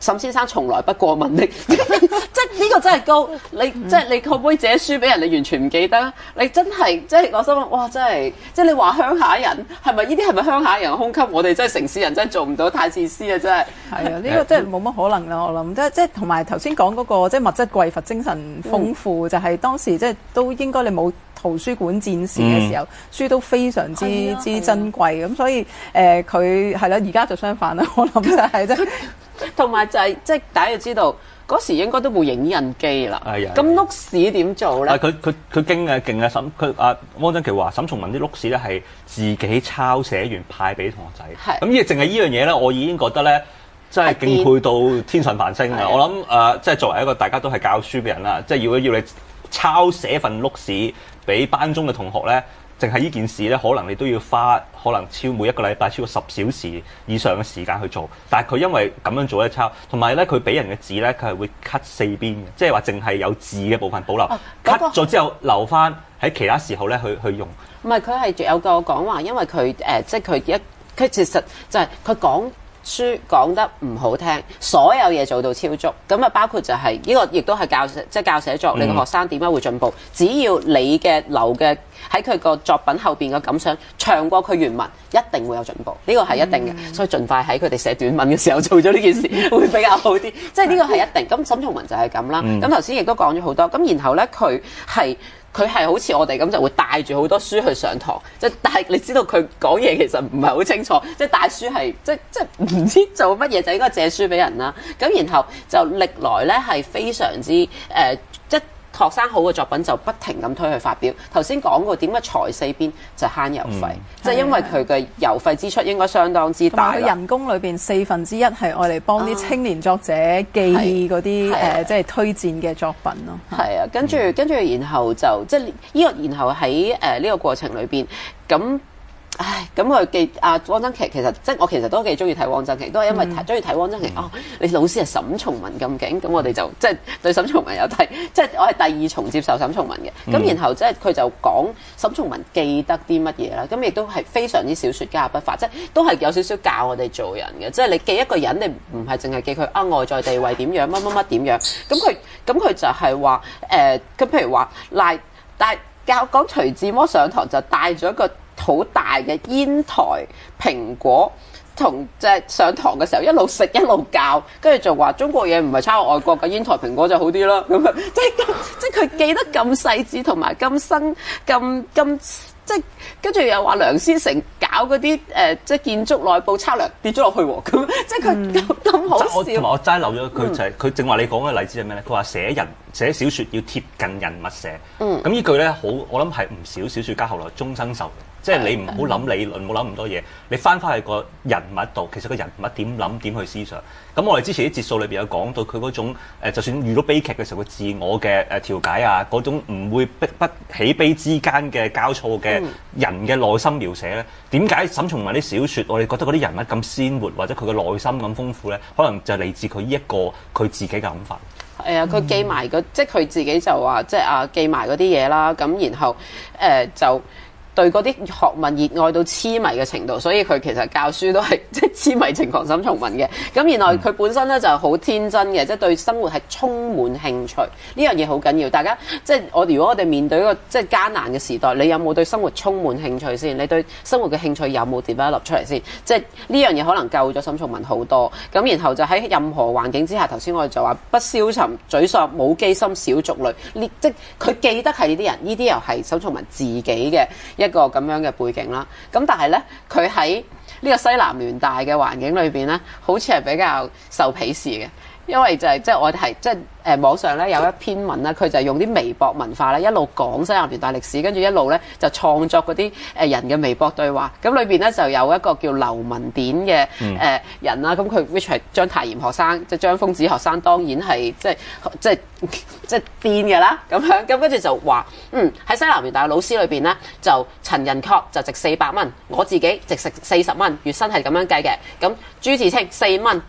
A: 沈先生從來不過問的，即係呢個真係高。你即係你可唔可以借書俾人？你完全唔記得？你真係即係我心諗，哇！真係即係你話鄉下人係咪呢啲係咪鄉下人嘅胸襟？我哋真係城市人真係做唔到，太自私啊！真係。
D: 係啊，呢、這個真係冇乜可能啦，我諗即係即係同埋頭先講嗰個即係物質貴乏精神豐富，嗯、就係當時即係都應該你冇圖書館戰士嘅時候，嗯、書都非常之之珍貴咁，所以誒佢係啦，而家就相反啦，我諗就係即係
A: 同埋就係即係大家要知道。嗰時應該都冇影印機啦，咁碌屎點做咧？
C: 佢佢佢勁啊勁啊！沈佢阿汪曾祺話沈從文啲碌屎咧係自己抄寫完派俾同學仔，咁呢淨係呢樣嘢咧，我已經覺得咧真係敬佩到天上繁星啊！我諗誒、呃，即係作為一個大家都係教書嘅人啦，即係如果要你抄寫份碌屎俾班中嘅同學咧。淨係呢件事咧，可能你都要花可能超每一個禮拜超過十小時以上嘅時間去做。但係佢因為咁樣做咧抄，同埋咧佢俾人嘅字咧，佢係會 cut 四邊嘅，即係話淨係有字嘅部分保留、哦那個、，cut 咗之後留翻喺其他時候咧去去用。唔係
A: 佢係有個講話，因為佢誒、呃、即係佢一佢其實就係佢講。書講得唔好聽，所有嘢做到超足，咁啊包括就係、是、呢、這個亦都係教寫，即係教寫作，你個學生點解會進步？嗯、只要你嘅留嘅喺佢個作品後邊嘅感想長過佢原文，一定會有進步。呢、這個係一定嘅，嗯、所以盡快喺佢哋寫短文嘅時候做咗呢件事會比較好啲。即係呢個係一定。咁沈從文就係咁啦。咁頭先亦都講咗好多。咁然後咧，佢係。佢係好似我哋咁就會帶住好多書去上堂，即係但係你知道佢講嘢其實唔係好清楚，即係帶書係即即唔知做乜嘢就應該借書俾人啦。咁然後就歷來咧係非常之誒、呃，即學生好嘅作品就不停咁推去發表。頭先講過點解裁四邊就慳郵費，嗯、即係因為佢嘅郵費支出應該相當之大。
D: 佢人工裏邊四分之一係愛嚟幫啲青年作者記嗰啲誒即係推薦嘅作品咯。
A: 係啊，跟住跟住然後就即係呢個，然後喺誒呢個過程裏邊咁。唉，咁佢記啊汪曾祺其實即係我其實都幾中意睇汪曾祺，都係因為中意睇汪曾祺。哦，你老師係沈從文咁勁，咁我哋就即係對沈從文有睇，即係我係第二重接受沈從文嘅。咁、嗯、然後即係佢就講沈從文記得啲乜嘢啦，咁亦都係非常之小説家嘅筆法，即係都係有少少教我哋做人嘅。即係你記一個人，你唔係淨係記佢啊外在地位點樣，乜乜乜點樣。咁佢咁佢就係話誒，咁譬如話賴帶教講徐志摩上堂就帶咗一個好大嘅煙台蘋果，同即係上堂嘅時候一路食一路教，跟住就話中國嘢唔係抄外國嘅，煙台蘋果就好啲啦。咁樣即係咁，即係佢記得咁細緻，同埋咁新咁咁。即係跟住又話梁思成搞嗰啲誒，即係建築內部測量跌咗落去喎，咁即係佢咁咁好笑。
C: 同埋我齋漏咗佢就係佢正話你講嘅例子係咩咧？佢話寫人寫小説要貼近人物寫，咁、嗯、呢句咧好，我諗係唔少小説家後來終身受嘅。即係你唔好諗理論，唔好諗咁多嘢，你翻返去個人物度，其實個人物點諗點去思想。咁我哋之前啲節數裏邊有講到佢嗰種、呃、就算遇到悲劇嘅時候，佢自我嘅誒調解啊，嗰種唔會逼不喜悲之間嘅交錯嘅人嘅內心描寫咧，點解沈從文啲小説我哋覺得嗰啲人物咁鮮活，或者佢嘅內心咁豐富咧？可能就係嚟自佢呢一個佢自己嘅諗法。
A: 係啊，佢記埋嗰、嗯、即係佢自己就話即係啊記埋嗰啲嘢啦，咁然後誒、呃、就。對嗰啲學問熱愛到痴迷嘅程度，所以佢其實教書都係即係痴迷情狂沈從文嘅。咁原來佢本身咧就係好天真嘅，即係對生活係充滿興趣。呢樣嘢好緊要。大家即係我如果我哋面對一個即係艱難嘅時代，你有冇對生活充滿興趣先？你對生活嘅興趣有冇 develop 出嚟先？即係呢樣嘢可能救咗沈從文好多。咁然後就喺任何環境之下，頭先我哋就話不消沉、沮喪、冇機心、小族類。呢即係佢記得係呢啲人，呢啲又係沈從文自己嘅一個咁樣嘅背景啦，咁但係咧，佢喺呢個西南聯大嘅環境裏邊咧，好似係比較受鄙視嘅，因為就係即係我哋係即係誒網上咧有一篇文啦，佢就係用啲微博文化咧，一路講西南聯大歷史，跟住一路咧就創作嗰啲誒人嘅微博對話，咁裏邊咧就有一個叫劉文典嘅誒人啦，咁佢 which 係章太炎學生，即係張瘋子學生，當然係即係即係即係癲嘅啦，咁樣咁跟住就話嗯喺西南聯大嘅老師裏邊咧，就陳寅恪就值四百蚊，我自己值食四十蚊，月薪係咁樣計嘅，咁朱自清四蚊。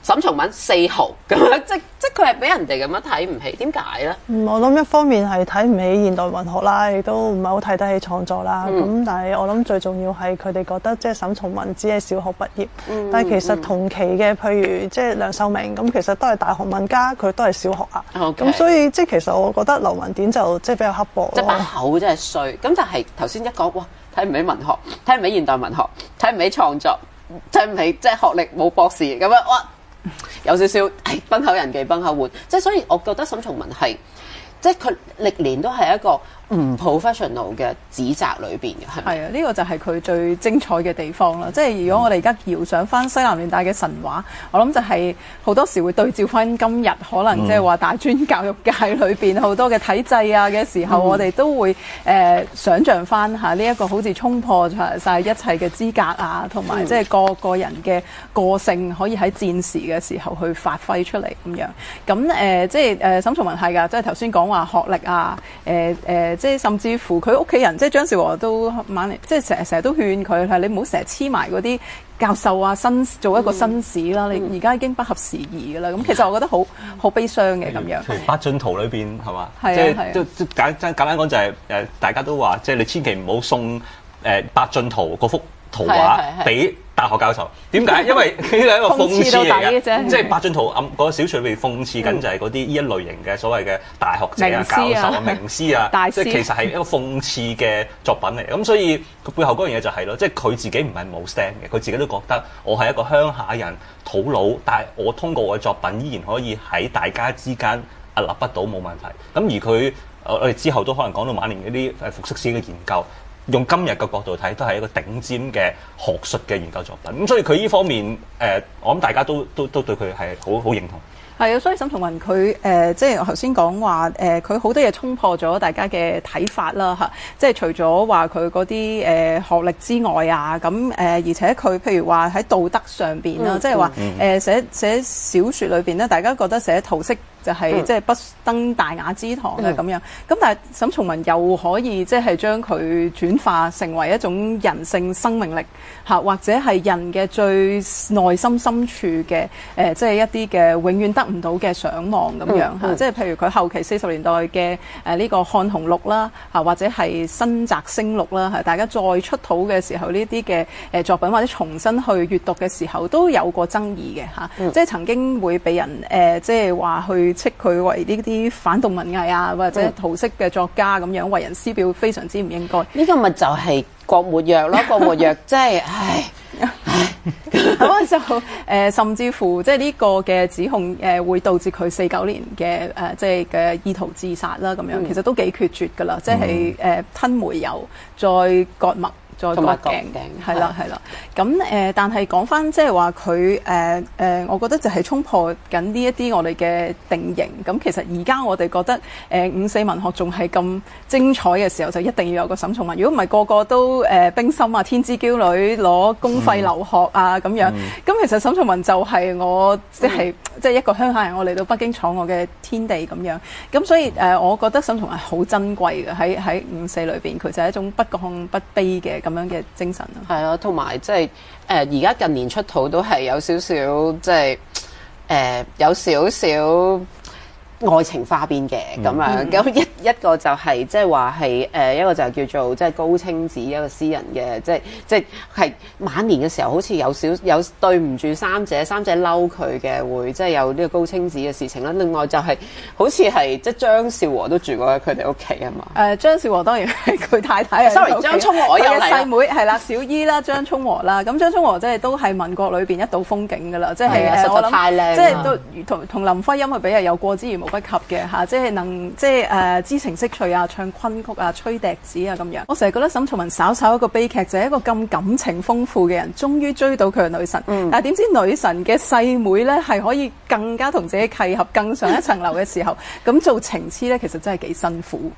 A: 沈從文四號咁樣，即即佢係俾人哋咁樣睇唔起，點解咧？
B: 嗯，我諗一方面係睇唔起現代文學啦，亦都唔係好睇得起創作啦。咁、嗯、但係我諗最重要係佢哋覺得即係沈從文只係小學畢業，嗯、但係其實同期嘅譬如即係梁漱溟咁，其實都係大學文家，佢都係小學啊。咁
A: Okay.
B: 所以即係其實我覺得劉文典就即係比較刻薄咯。
A: 即係把口真係衰，咁就係頭先一講哇，睇唔起文學，睇唔起現代文學，睇唔起創作，睇唔起即係學歷冇博士咁樣哇！有少少係崩口人忌崩口碗，即係所以我覺得沈從文係即係佢歷年都係一個唔 professional 嘅指責裏邊嘅，係咪？
D: 係啊，呢個就係佢最精彩嘅地方啦。即係如果我哋而家遙想翻西南聯大嘅神話，我諗就係好多時會對照翻今日可能即係話大專教育界裏邊好多嘅體制啊嘅時候，嗯、我哋都會誒、呃、想像翻嚇呢一個好似衝破晒一切嘅資格啊，同埋即係個個人嘅個性可以喺戰時嘅時候去發揮出嚟咁樣。咁誒、呃、即係誒沈從文係㗎，即係頭先講話學歷啊，誒、呃、誒。呃即係甚至乎佢屋企人，即係張兆和都晚年，即係成日成日都勸佢係你唔好成日黐埋嗰啲教授啊，新做一個紳士啦。嗯、你而家已經不合時宜㗎啦。咁、嗯、其實我覺得好好悲傷嘅咁樣。
C: 八進圖裏邊係嘛？
D: 係啊，
C: 即係即即簡簡簡單講就係、是、誒，大家都話即係你千祈唔好送誒八進圖嗰幅圖畫俾大學教授。點解？因為呢個係一個諷刺嚟嘅，即係八進圖暗嗰個小說裏邊諷刺緊就係嗰啲呢一類型嘅所謂嘅大學者啊、教授啊、名師啊，即係其實係一個諷刺嘅作品嚟。咁所以佢背後嗰樣嘢就係咯，即係佢自己唔係冇 stand 嘅，佢自己都覺得我係一個鄉下人土佬，但係我通過我嘅作品依然可以喺大家之間屹立不倒冇問題。咁而佢我哋之後都可能講到晚年嗰啲誒服飾史嘅研究。用今日嘅角度睇，都係一個頂尖嘅學術嘅研究作品。咁所以佢呢方面，誒、呃，我諗大家都都都對佢係好好認同。
D: 係啊，所以沈從文佢誒、呃，即係我頭先講話誒，佢、呃、好多嘢衝破咗大家嘅睇法啦嚇。即係除咗話佢嗰啲誒學歷之外啊，咁誒、呃，而且佢譬如話喺道德上邊啦，嗯、即係話誒寫寫小説裏邊咧，大家覺得寫桃色就係、是嗯、即係不登大雅之堂嘅咁樣。咁但係沈從文又可以即係將佢轉化成為一種人性生命力嚇，或者係人嘅最內心深處嘅誒、呃，即係一啲嘅永遠得唔到嘅想望咁樣嚇，嗯嗯、即係譬如佢後期四十年代嘅誒呢個《漢紅錄》啦嚇，或者係《新澤星錄》啦嚇，大家再出土嘅時候呢啲嘅誒作品或者重新去閱讀嘅時候都有過爭議嘅嚇，嗯、即係曾經會俾人誒、呃、即係話去斥佢為呢啲反動文藝啊或者桃色嘅作家咁樣為人師表，非常之唔應該。呢
A: 個咪就係郭沫若咯，郭沫若即係唉。
D: 咁就誒、呃，甚至乎即係呢個嘅指控誒、呃，會導致佢四九年嘅誒、呃，即係嘅意圖自殺啦。咁樣、嗯、其實都幾決絕㗎啦，即係誒吞煤油再割脈。再割頸，係啦係啦。咁誒、呃，但係講翻即係話佢誒誒，我覺得就係衝破緊呢一啲我哋嘅定型。咁其實而家我哋覺得誒、呃、五四文學仲係咁精彩嘅時候，就一定要有個沈從文。如果唔係個個都誒、呃、冰心啊、天之驕女攞公費留學啊咁、嗯、樣，咁、嗯、其實沈從文就係我即係即係一個鄉下人，我嚟到北京闖我嘅天地咁樣。咁所以誒、呃，我覺得沈從文係好珍貴嘅，喺喺五四裏邊，佢就係一種不亢不卑嘅咁樣嘅精神咯，
A: 係啊，同埋即係誒而家近年出土都係有少少即係誒有少少愛情花邊嘅咁樣，咁一一個就係即係話係誒一個就係叫做即係高清子一個詩人嘅，即係即係係晚年嘅時候好似有少有對唔住三姐，三姐嬲佢嘅會即係有呢個高清子嘅事情啦。另外就係、是、好似係即係張兆和都住過喺佢哋屋企啊嘛。誒、呃、張兆和當然係佢太太啊，sorry 張聰和又嚟細妹係啦，小姨啦張聰和啦，咁張聰和即係都係民國裏邊一道風景㗎啦，即係誒我諗即係都同同林徽因去比係有過之而無不及嘅嚇，即係能即係誒知情識趣啊，唱昆曲啊，吹笛子啊咁樣。我成日覺得沈從文稍稍一個悲劇，就係、是、一個咁感情豐富嘅人，終於追到佢嘅女神，嗯、但係點知女神嘅細妹咧係可以更加同自己契合，更上一層樓嘅時候，咁做情痴咧其實真係幾辛苦。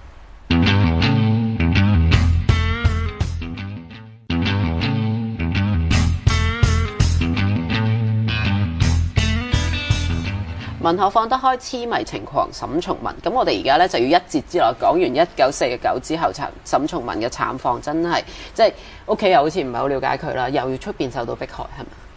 A: 文學放得開，痴迷情狂沈從文。咁我哋而家咧就要一節之內講完一九四九之後，沈從文嘅慘況真係即係屋企又好似唔係好了解佢啦，又要出邊受到迫害，係咪？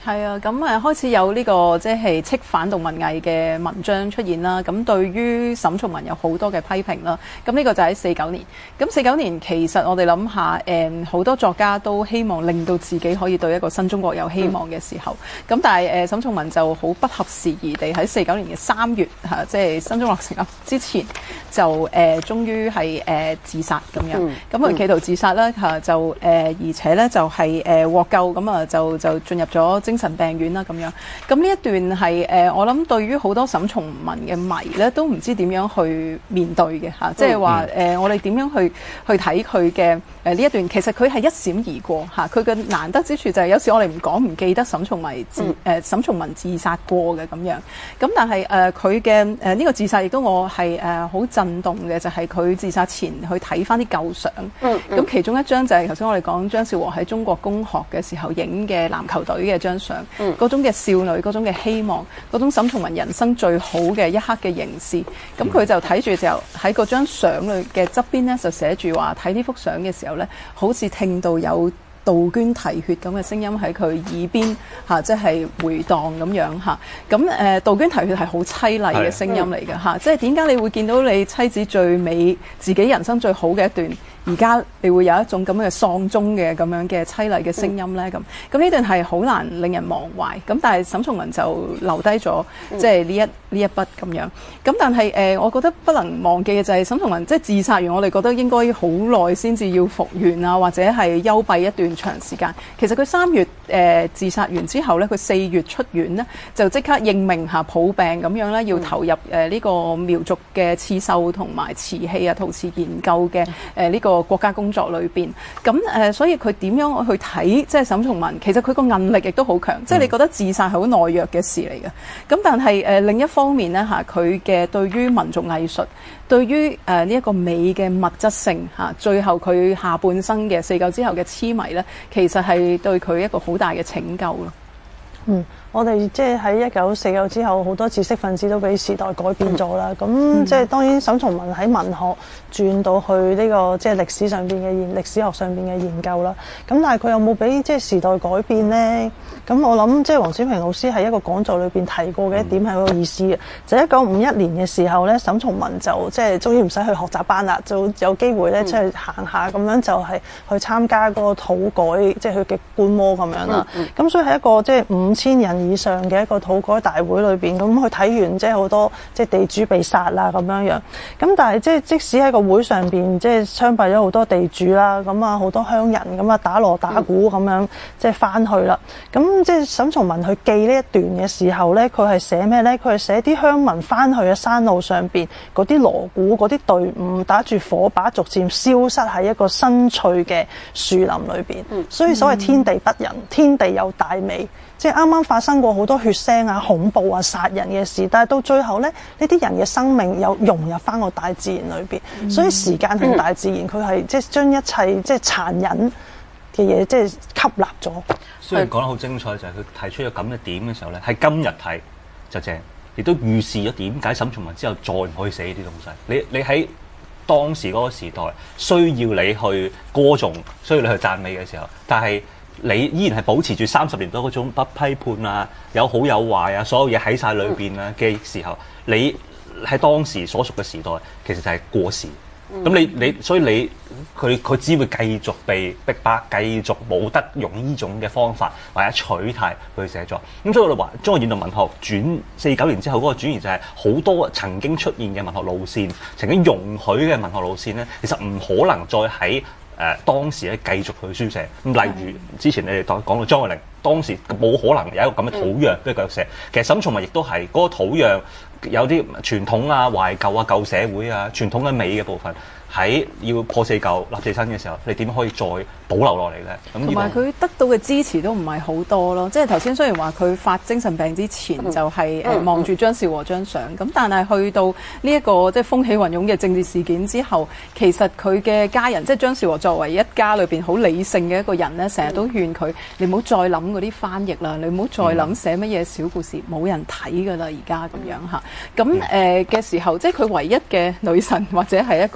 D: 係啊，咁誒開始有呢、這個即係斥反動文藝嘅文章出現啦。咁對於沈從文有好多嘅批評啦。咁呢個就喺四九年。咁四九年其實我哋諗下，誒好多作家都希望令到自己可以對一個新中國有希望嘅時候。咁、嗯、但係誒沈從文就好不合時宜地喺四九年嘅三月嚇，即、啊、係、就是、新中國成立之前就誒、呃、終於係誒、呃、自殺咁樣。咁佢、嗯、企圖自殺啦嚇，就誒、呃、而且咧就係、是、誒、呃、獲救，咁啊就就進入咗精神病院啦咁樣。咁呢一段係誒、呃、我諗對於好多沈從文嘅迷咧都唔知點樣去面對嘅嚇，即係話誒我哋點樣去去睇佢嘅誒呢一段，其實佢係一閃而過嚇。佢嘅難得之處就係有時我哋唔講唔記得沈從文自誒、呃、沈從文自殺過嘅咁樣。咁但係誒佢嘅誒呢個自殺亦都我係誒好震動嘅，就係、是、佢自殺前去睇翻啲舊相。咁、嗯嗯、其中一張就係頭先我哋講張兆和喺中國公學嘅時候影嘅籃球隊嘅張相。嗰、嗯、種嘅少女，嗰種嘅希望，嗰種沈從文人生最好嘅一刻嘅凝視，咁佢就睇住就喺嗰張相裏嘅側邊咧，就寫住話睇呢幅相嘅時候咧，好似聽到有杜鵑啼血咁嘅聲音喺佢耳邊嚇，即係回盪咁樣嚇。咁誒杜鵑啼血係好凄厲嘅聲音嚟嘅嚇，即係點解你會見到你妻子最美、自己人生最好嘅一段？而家你會有一種咁樣嘅喪鐘嘅咁樣嘅凄厲嘅聲音咧，咁咁呢段係好難令人忘懷。咁但係沈從文就留低咗，即係呢一呢一筆咁樣。咁但係誒、呃，我覺得不能忘記嘅就係沈從文即係自殺完，我哋覺得應該好耐先至要復原啊，或者係幽閉一段長時間。其實佢三月誒、呃、自殺完之後咧，佢四月出院呢，就即刻應命下抱病咁樣咧，要投入誒呢、呃這個苗族嘅刺繡同埋瓷器啊、陶瓷研究嘅誒呢個。個國家工作裏邊，咁誒、呃，所以佢點樣去睇即係沈從文？其實佢個韌力亦都好強，嗯、即係你覺得自殺係好懦弱嘅事嚟嘅。咁但係誒、呃、另一方面咧嚇，佢嘅對於民族藝術，對於誒呢一個美嘅物質性嚇、啊，最後佢下半生嘅四九之後嘅痴迷咧，其實係對佢一個好大嘅拯救咯。
B: 嗯。我哋即係喺一九四九之後，好多知識分子都俾時代改變咗啦。咁、嗯、即係當然，沈從文喺文學轉到去呢、這個即係歷史上邊嘅研歷史學上邊嘅研究啦。咁但係佢有冇俾即係時代改變呢？咁我諗即係黃小平老師喺一個講座裏邊提過嘅一點係好有意思嘅，就係一九五一年嘅時候咧，沈從文就即係終於唔使去學習班啦，就有機會咧出去行下咁樣，就係去參加嗰個土改，即係佢嘅觀摩咁樣啦。咁、嗯嗯、所以係一個即係五千人以上嘅一個土改大會裏邊，咁去睇完即係好多即係地主被殺啦咁樣樣。咁但係即係即使喺個會上邊即係槍斃咗好多地主啦，咁啊好多鄉人咁啊打鑼打鼓咁樣即係翻去啦。咁即係沈從文去記呢一段嘅時候咧，佢係寫咩咧？佢係寫啲鄉民翻去嘅山路上邊嗰啲鑼鼓、嗰啲隊伍打住火把，逐漸消失喺一個新翠嘅樹林裏邊。所以所謂天地不仁，天地有大美。即係啱啱發生過好多血腥啊、恐怖啊、殺人嘅事，但係到最後咧，呢啲人嘅生命又融入翻個大自然裏邊，嗯、所以時間同大自然佢係即係將一切即係殘忍嘅嘢即係吸納咗。
C: 雖然講得好精彩，就係、是、佢提出咗咁嘅點嘅時候咧，喺今日睇就正，亦都預示咗點解沈從文之後再唔可以寫呢啲東西。你你喺當時嗰個時代需要你去歌頌，需要你去讚美嘅時候，但係你依然係保持住三十年代嗰種不批判啊，有好有壞啊，所有嘢喺晒裏邊啊嘅時候，你喺當時所屬嘅時代，其實就係過時。咁、嗯、你你所以你佢佢只會繼續被逼迫，繼續冇得用呢種嘅方法或者取態去寫作。咁所以我哋話中國現代文學轉四九年之後嗰個轉移就係好多曾經出現嘅文學路線，曾經容許嘅文學路線咧，其實唔可能再喺誒、呃、當時咧繼續去書寫。咁例如之前你哋講講到張愛玲，當時冇可能有一個咁嘅土壤俾佢繼續寫。其實沈從文亦都係嗰個土壤。有啲傳統啊、懷舊啊、舊社會啊、傳統嘅美嘅部分，喺要破四舊立四新嘅時候，你點可以再保留落嚟咧？咁
D: 同埋佢得到嘅支持都唔係好多咯。即係頭先雖然話佢發精神病之前就係誒望住張兆和張相，咁但係去到呢一個即係風起雲湧嘅政治事件之後，其實佢嘅家人即係張兆和作為一家裏邊好理性嘅一個人咧，成日都勸佢：你唔好再諗嗰啲翻譯啦，你唔好再諗寫乜嘢小故事，冇人睇㗎啦，而家咁樣嚇。咁誒嘅時候，即係佢唯一嘅女神或者係一個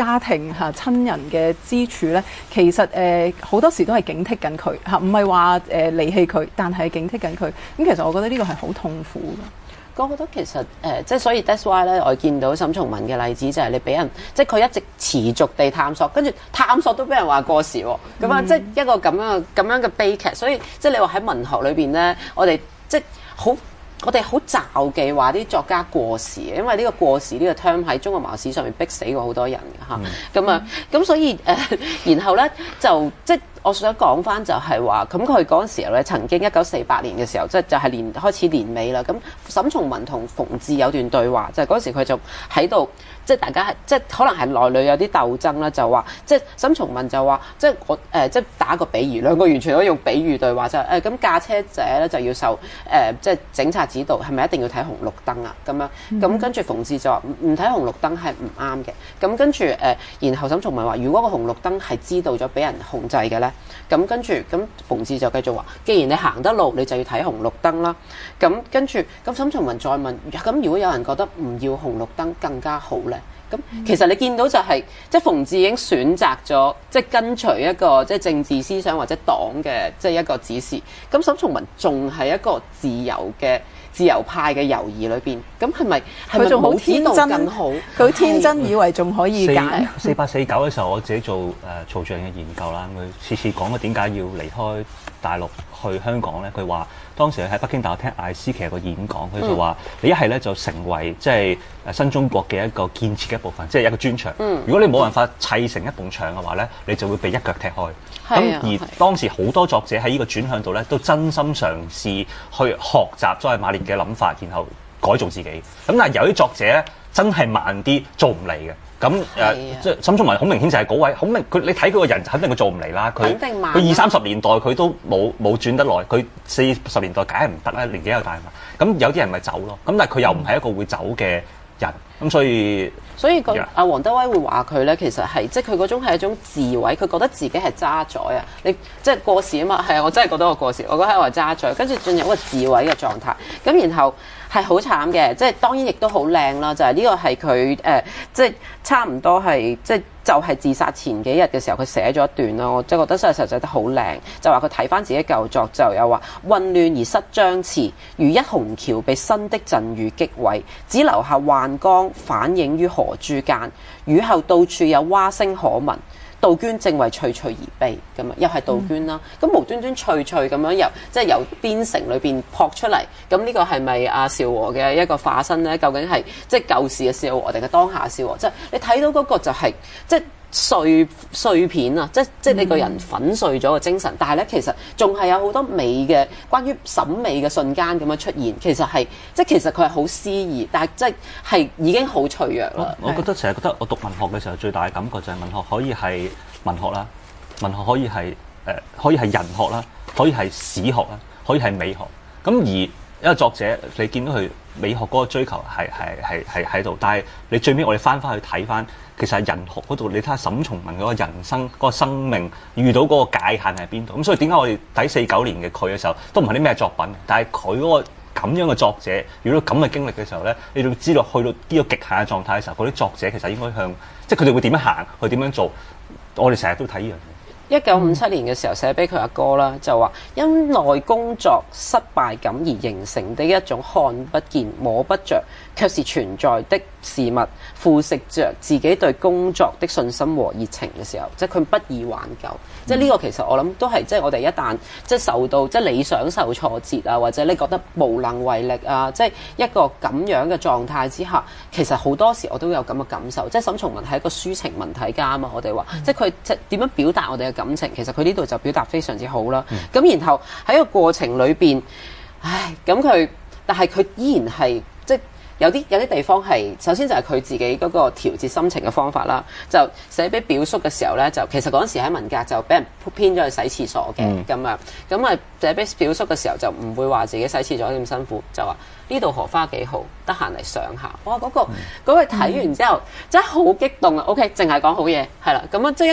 D: 家庭嚇、啊、親人嘅支柱咧，其實誒好、呃、多時都係警惕緊佢嚇，唔係話誒離棄佢，但係警惕緊佢。咁其實我覺得呢個係好痛苦嘅。
A: 我覺得其實誒、呃，即係所以 that's why 咧，我見到沈從文嘅例子就係你俾人，即係佢一直持續地探索，跟住探索都俾人話過時喎，咁啊、嗯，即係一個咁樣嘅咁樣嘅悲劇。所以即係你話喺文學裏邊咧，我哋即係好。我哋好詐忌話啲作家過時，因為呢個過時呢個 term 喺中國文學史上面逼死過好多人嘅嚇，咁啊、嗯，咁所以誒、呃，然後咧就即係我想講翻就係話，咁佢嗰陣時候咧曾經一九四八年嘅時候，即係就係年開始年尾啦，咁沈從文同馮至有段對話，就係、是、嗰時佢就喺度。即係大家係即係可能係內裏有啲鬥爭啦，就話即係沈從文就話即係我誒、呃、即係打個比喻，兩個完全可以用比喻對話就係誒咁駕車者咧就要受誒、呃、即係警察指導，係咪一定要睇紅綠燈啊？咁樣咁、嗯、跟住馮至就話唔睇紅綠燈係唔啱嘅。咁跟住誒、呃，然後沈從文話如果個紅綠燈係知道咗俾人控制嘅咧，咁跟住咁馮至就繼續話，既然你行得路，你就要睇紅綠燈啦。咁跟住咁沈從文再問，咁如果有人覺得唔要紅綠燈更加好咧？咁其實你見到就係、是，即係馮至已經選擇咗，即係跟隨一個即係政治思想或者黨嘅即係一個指示。咁沈從文仲係一個自由嘅自由派嘅猶豫裏邊，咁係咪佢仲好天真更好？
D: 佢天真以為仲可以揀。
C: 四八四九嘅時候，我自己做誒曹象嘅研究啦，佢次次講佢點解要離開大陸去香港咧？佢話當時喺北京大學聽艾思奇個演講，佢就話：嗯、你一係咧就成為即係誒新中國嘅一個建設嘅一部分，即係一個專長。嗯、如果你冇辦法砌成一埲牆嘅話咧，你就會被一腳踢開。咁、啊、而當時好多作者喺呢個轉向度咧，都真心嘗試去學習咗馬列嘅諗法，然後改造自己。咁但係有啲作者咧，真係慢啲做唔嚟嘅。咁誒，即係沈從文好明顯就係嗰位，好明佢你睇佢個人，肯定佢做唔嚟啦。佢佢二三十年代佢都冇冇轉得耐，佢四十年代梗係唔得啦，年紀又大嘛。咁有啲人咪走咯。咁但係佢又唔係一個會走嘅人，咁所以
A: 所以個阿王德威會話佢咧，其實係即係佢嗰種係一種自毀，佢覺得自己係渣滓啊。你即係過時啊嘛，係啊，我真係覺得我過時，我覺得係話渣滓，跟住進入一個自毀嘅狀態。咁然後。係好慘嘅，即係當然亦都好靚啦。就係、是、呢個係佢誒，即係差唔多係即係就係、是、自殺前幾日嘅時候，佢寫咗一段啦。我即係覺得真係實在得好靚，就話佢睇翻自己舊作就有話混亂而失章次，如一虹橋被新的陣雨擊毀，只留下幻光反映於河珠間，雨後到處有蛙聲可聞。杜鵑正為翠翠而悲，咁啊，又係杜鵑啦。咁、嗯、無端端翠翠咁樣由即係由邊城裏邊撲出嚟，咁呢個係咪阿韶和嘅一個化身咧？究竟係即係舊時嘅韶和定係當下韶和？即係你睇到嗰個就係、是、即係碎碎片啊！即即係你個人粉碎咗個精神，嗯、但係咧其實仲係有好多美嘅關於審美嘅瞬間咁樣出現。其實係即係其實佢係好詩意，但係即係係已經好脆弱啦。
C: 我覺得成日覺得我讀文學嘅時候最大嘅感覺就係文學可以係文學啦，文學可以係誒、呃、可以係人學啦，可以係史學啦，可以係美學。咁而一個作者你見到佢美學嗰個追求係係係係喺度，但係你最尾我哋翻翻去睇翻。其實係人學嗰度，你睇下沈從文嗰個人生、嗰、嗰個生命遇到嗰個界限係邊度？咁所以點解我哋睇四九年嘅佢嘅時候，都唔係啲咩作品，但係佢嗰個咁樣嘅作者遇到咁嘅經歷嘅時候咧，你就知道去到呢個極限嘅狀態嘅時候，嗰啲作者其實應該向，即係佢哋會點樣行，去點樣做？我哋成日都睇呢樣嘢。
A: 一九五七年嘅時候寫俾佢阿哥啦，就話因內工作失敗感而形成的一種看不見摸不着卻是存在的事物，腐蝕着自己對工作的信心和熱情嘅時候，即係佢不易挽救。嗯、即係呢個其實我諗都係即係我哋一旦即係受到即係理想受挫折啊，或者你覺得無能為力啊，即係一個咁樣嘅狀態之下，其實好多時我都有咁嘅感受。即係沈從文係一個抒情文體家啊嘛，我哋話、嗯、即係佢即係點樣表達我哋嘅感情，其實佢呢度就表達非常之好啦。咁、嗯、然後喺個過程裏邊，唉，咁佢但係佢依然係即係。有啲有啲地方係首先就係佢自己嗰個調節心情嘅方法啦，就寫俾表叔嘅時候咧，就其實嗰陣時喺文革就俾人編咗去洗廁所嘅咁、嗯、樣，咁啊寫俾表叔嘅時候就唔會話自己洗廁所咁辛苦，就話呢度荷花幾好，得閒嚟上下。哇！嗰、嗰個嗰、嗯、個睇完之後、嗯、真係好激動啊！OK，淨係講好嘢係啦，咁啊即係一個咁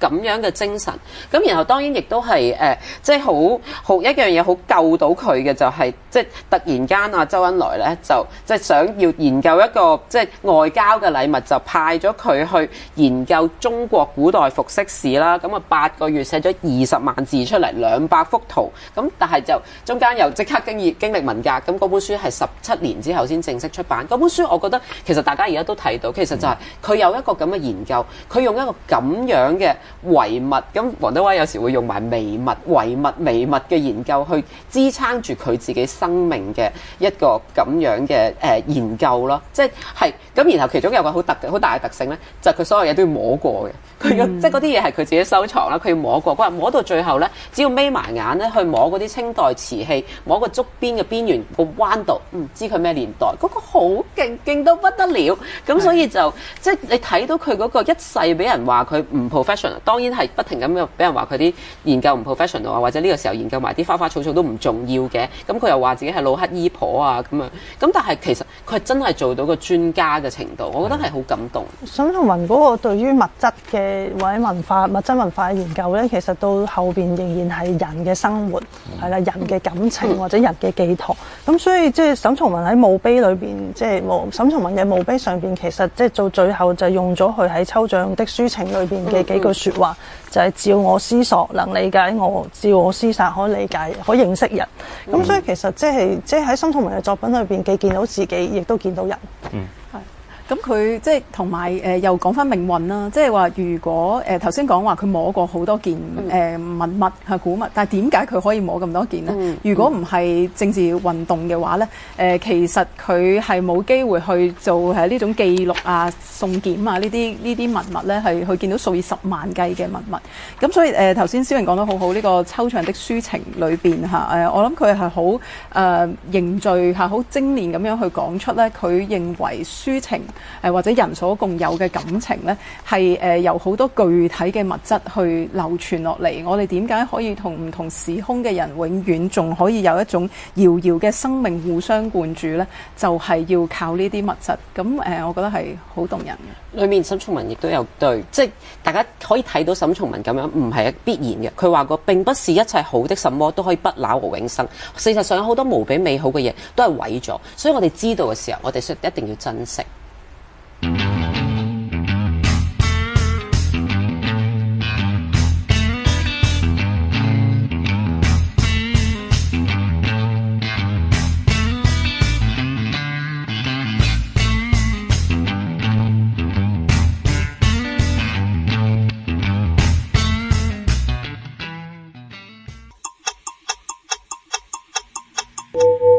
A: 咁樣嘅精神。咁然後當然亦都係誒，即係好好一樣嘢好救到佢嘅就係、是、即係突然間啊，周恩來咧就即係想要研究一個即係外交嘅禮物，就派咗佢去研究中國古代服飾史啦。咁啊八個月寫咗二十萬字出嚟，兩百幅圖。咁但係就中間又即刻經歷經歷文革，咁嗰本書係十七年之後先正式出版。嗰本書我覺得其實大家而家都睇到，其實就係佢有一個咁嘅研究，佢用一個咁樣嘅唯物，咁王德威有時會用埋微物、唯物、微物嘅研究去支撐住佢自己生命嘅一個咁樣嘅誒研究咯。即係咁，然後其中有個好特好大嘅特性咧，就係佢所有嘢都要摸過嘅。佢、嗯、即係嗰啲嘢係佢自己收藏啦，佢要摸過。佢話摸到最後咧，只要眯埋眼咧去摸嗰啲清代瓷器，摸個竹邊嘅邊緣個彎度，唔知佢咩年代，嗰、嗰個好勁，勁到不得了。咁所以就即係你睇到佢嗰個一世俾人話佢唔 professional，當然係不停咁樣俾人話佢啲研究唔 professional 啊，或者呢個時候研究埋啲花花草草都唔重要嘅。咁佢又話自己係老乞衣婆啊咁樣。咁但係其實佢係真係做到個專家嘅程度，我覺得係好感動。
B: 沈從文嗰個對於物質嘅或者文化、物質文化嘅研究咧，其實到後邊仍然係人嘅生活，係啦、嗯，人嘅感情或者人嘅寄託。咁所以即係沈從文喺墓碑裏邊，即係沈從文嘅墓碑上邊，其實即係到最後就用咗佢喺《抽象的抒情》裏邊嘅幾句説話，嗯嗯、就係照我思索能理解我，照我思索可理解可認識人。咁、嗯、所以其實即係即係喺沈從文嘅作品裏邊，既見到自己，亦都見到人。
C: 嗯。
D: 咁佢即係同埋誒又講翻命運啦，即係話如果誒頭先講話佢摸過好多件誒、呃、文物係古物，但係點解佢可以摸咁多件呢？嗯、如果唔係政治運動嘅話咧，誒、呃、其實佢係冇機會去做係呢種記錄啊、送檢啊呢啲呢啲文物咧，係去見到數以十萬計嘅文物。咁所以誒頭先蕭瑩講得好好，呢、這個抽象的抒情裏邊嚇誒，我諗佢係好誒凝聚係好精煉咁樣去講出咧，佢認為抒情。誒或者人所共有嘅感情咧，係誒由好多具體嘅物質去流傳落嚟。我哋點解可以同唔同時空嘅人永遠仲可以有一種遙遙嘅生命互相灌注咧？就係、是、要靠呢啲物質。咁誒，我覺得係好動人嘅。
A: 裏面沈從文亦都有對，即係大家可以睇到沈從文咁樣唔係必然嘅。佢話過並不是一切好的什麼都可以不朽和永生。事實上有好多無比美好嘅嘢都係毀咗，所以我哋知道嘅時候，我哋一定要珍惜。
E: you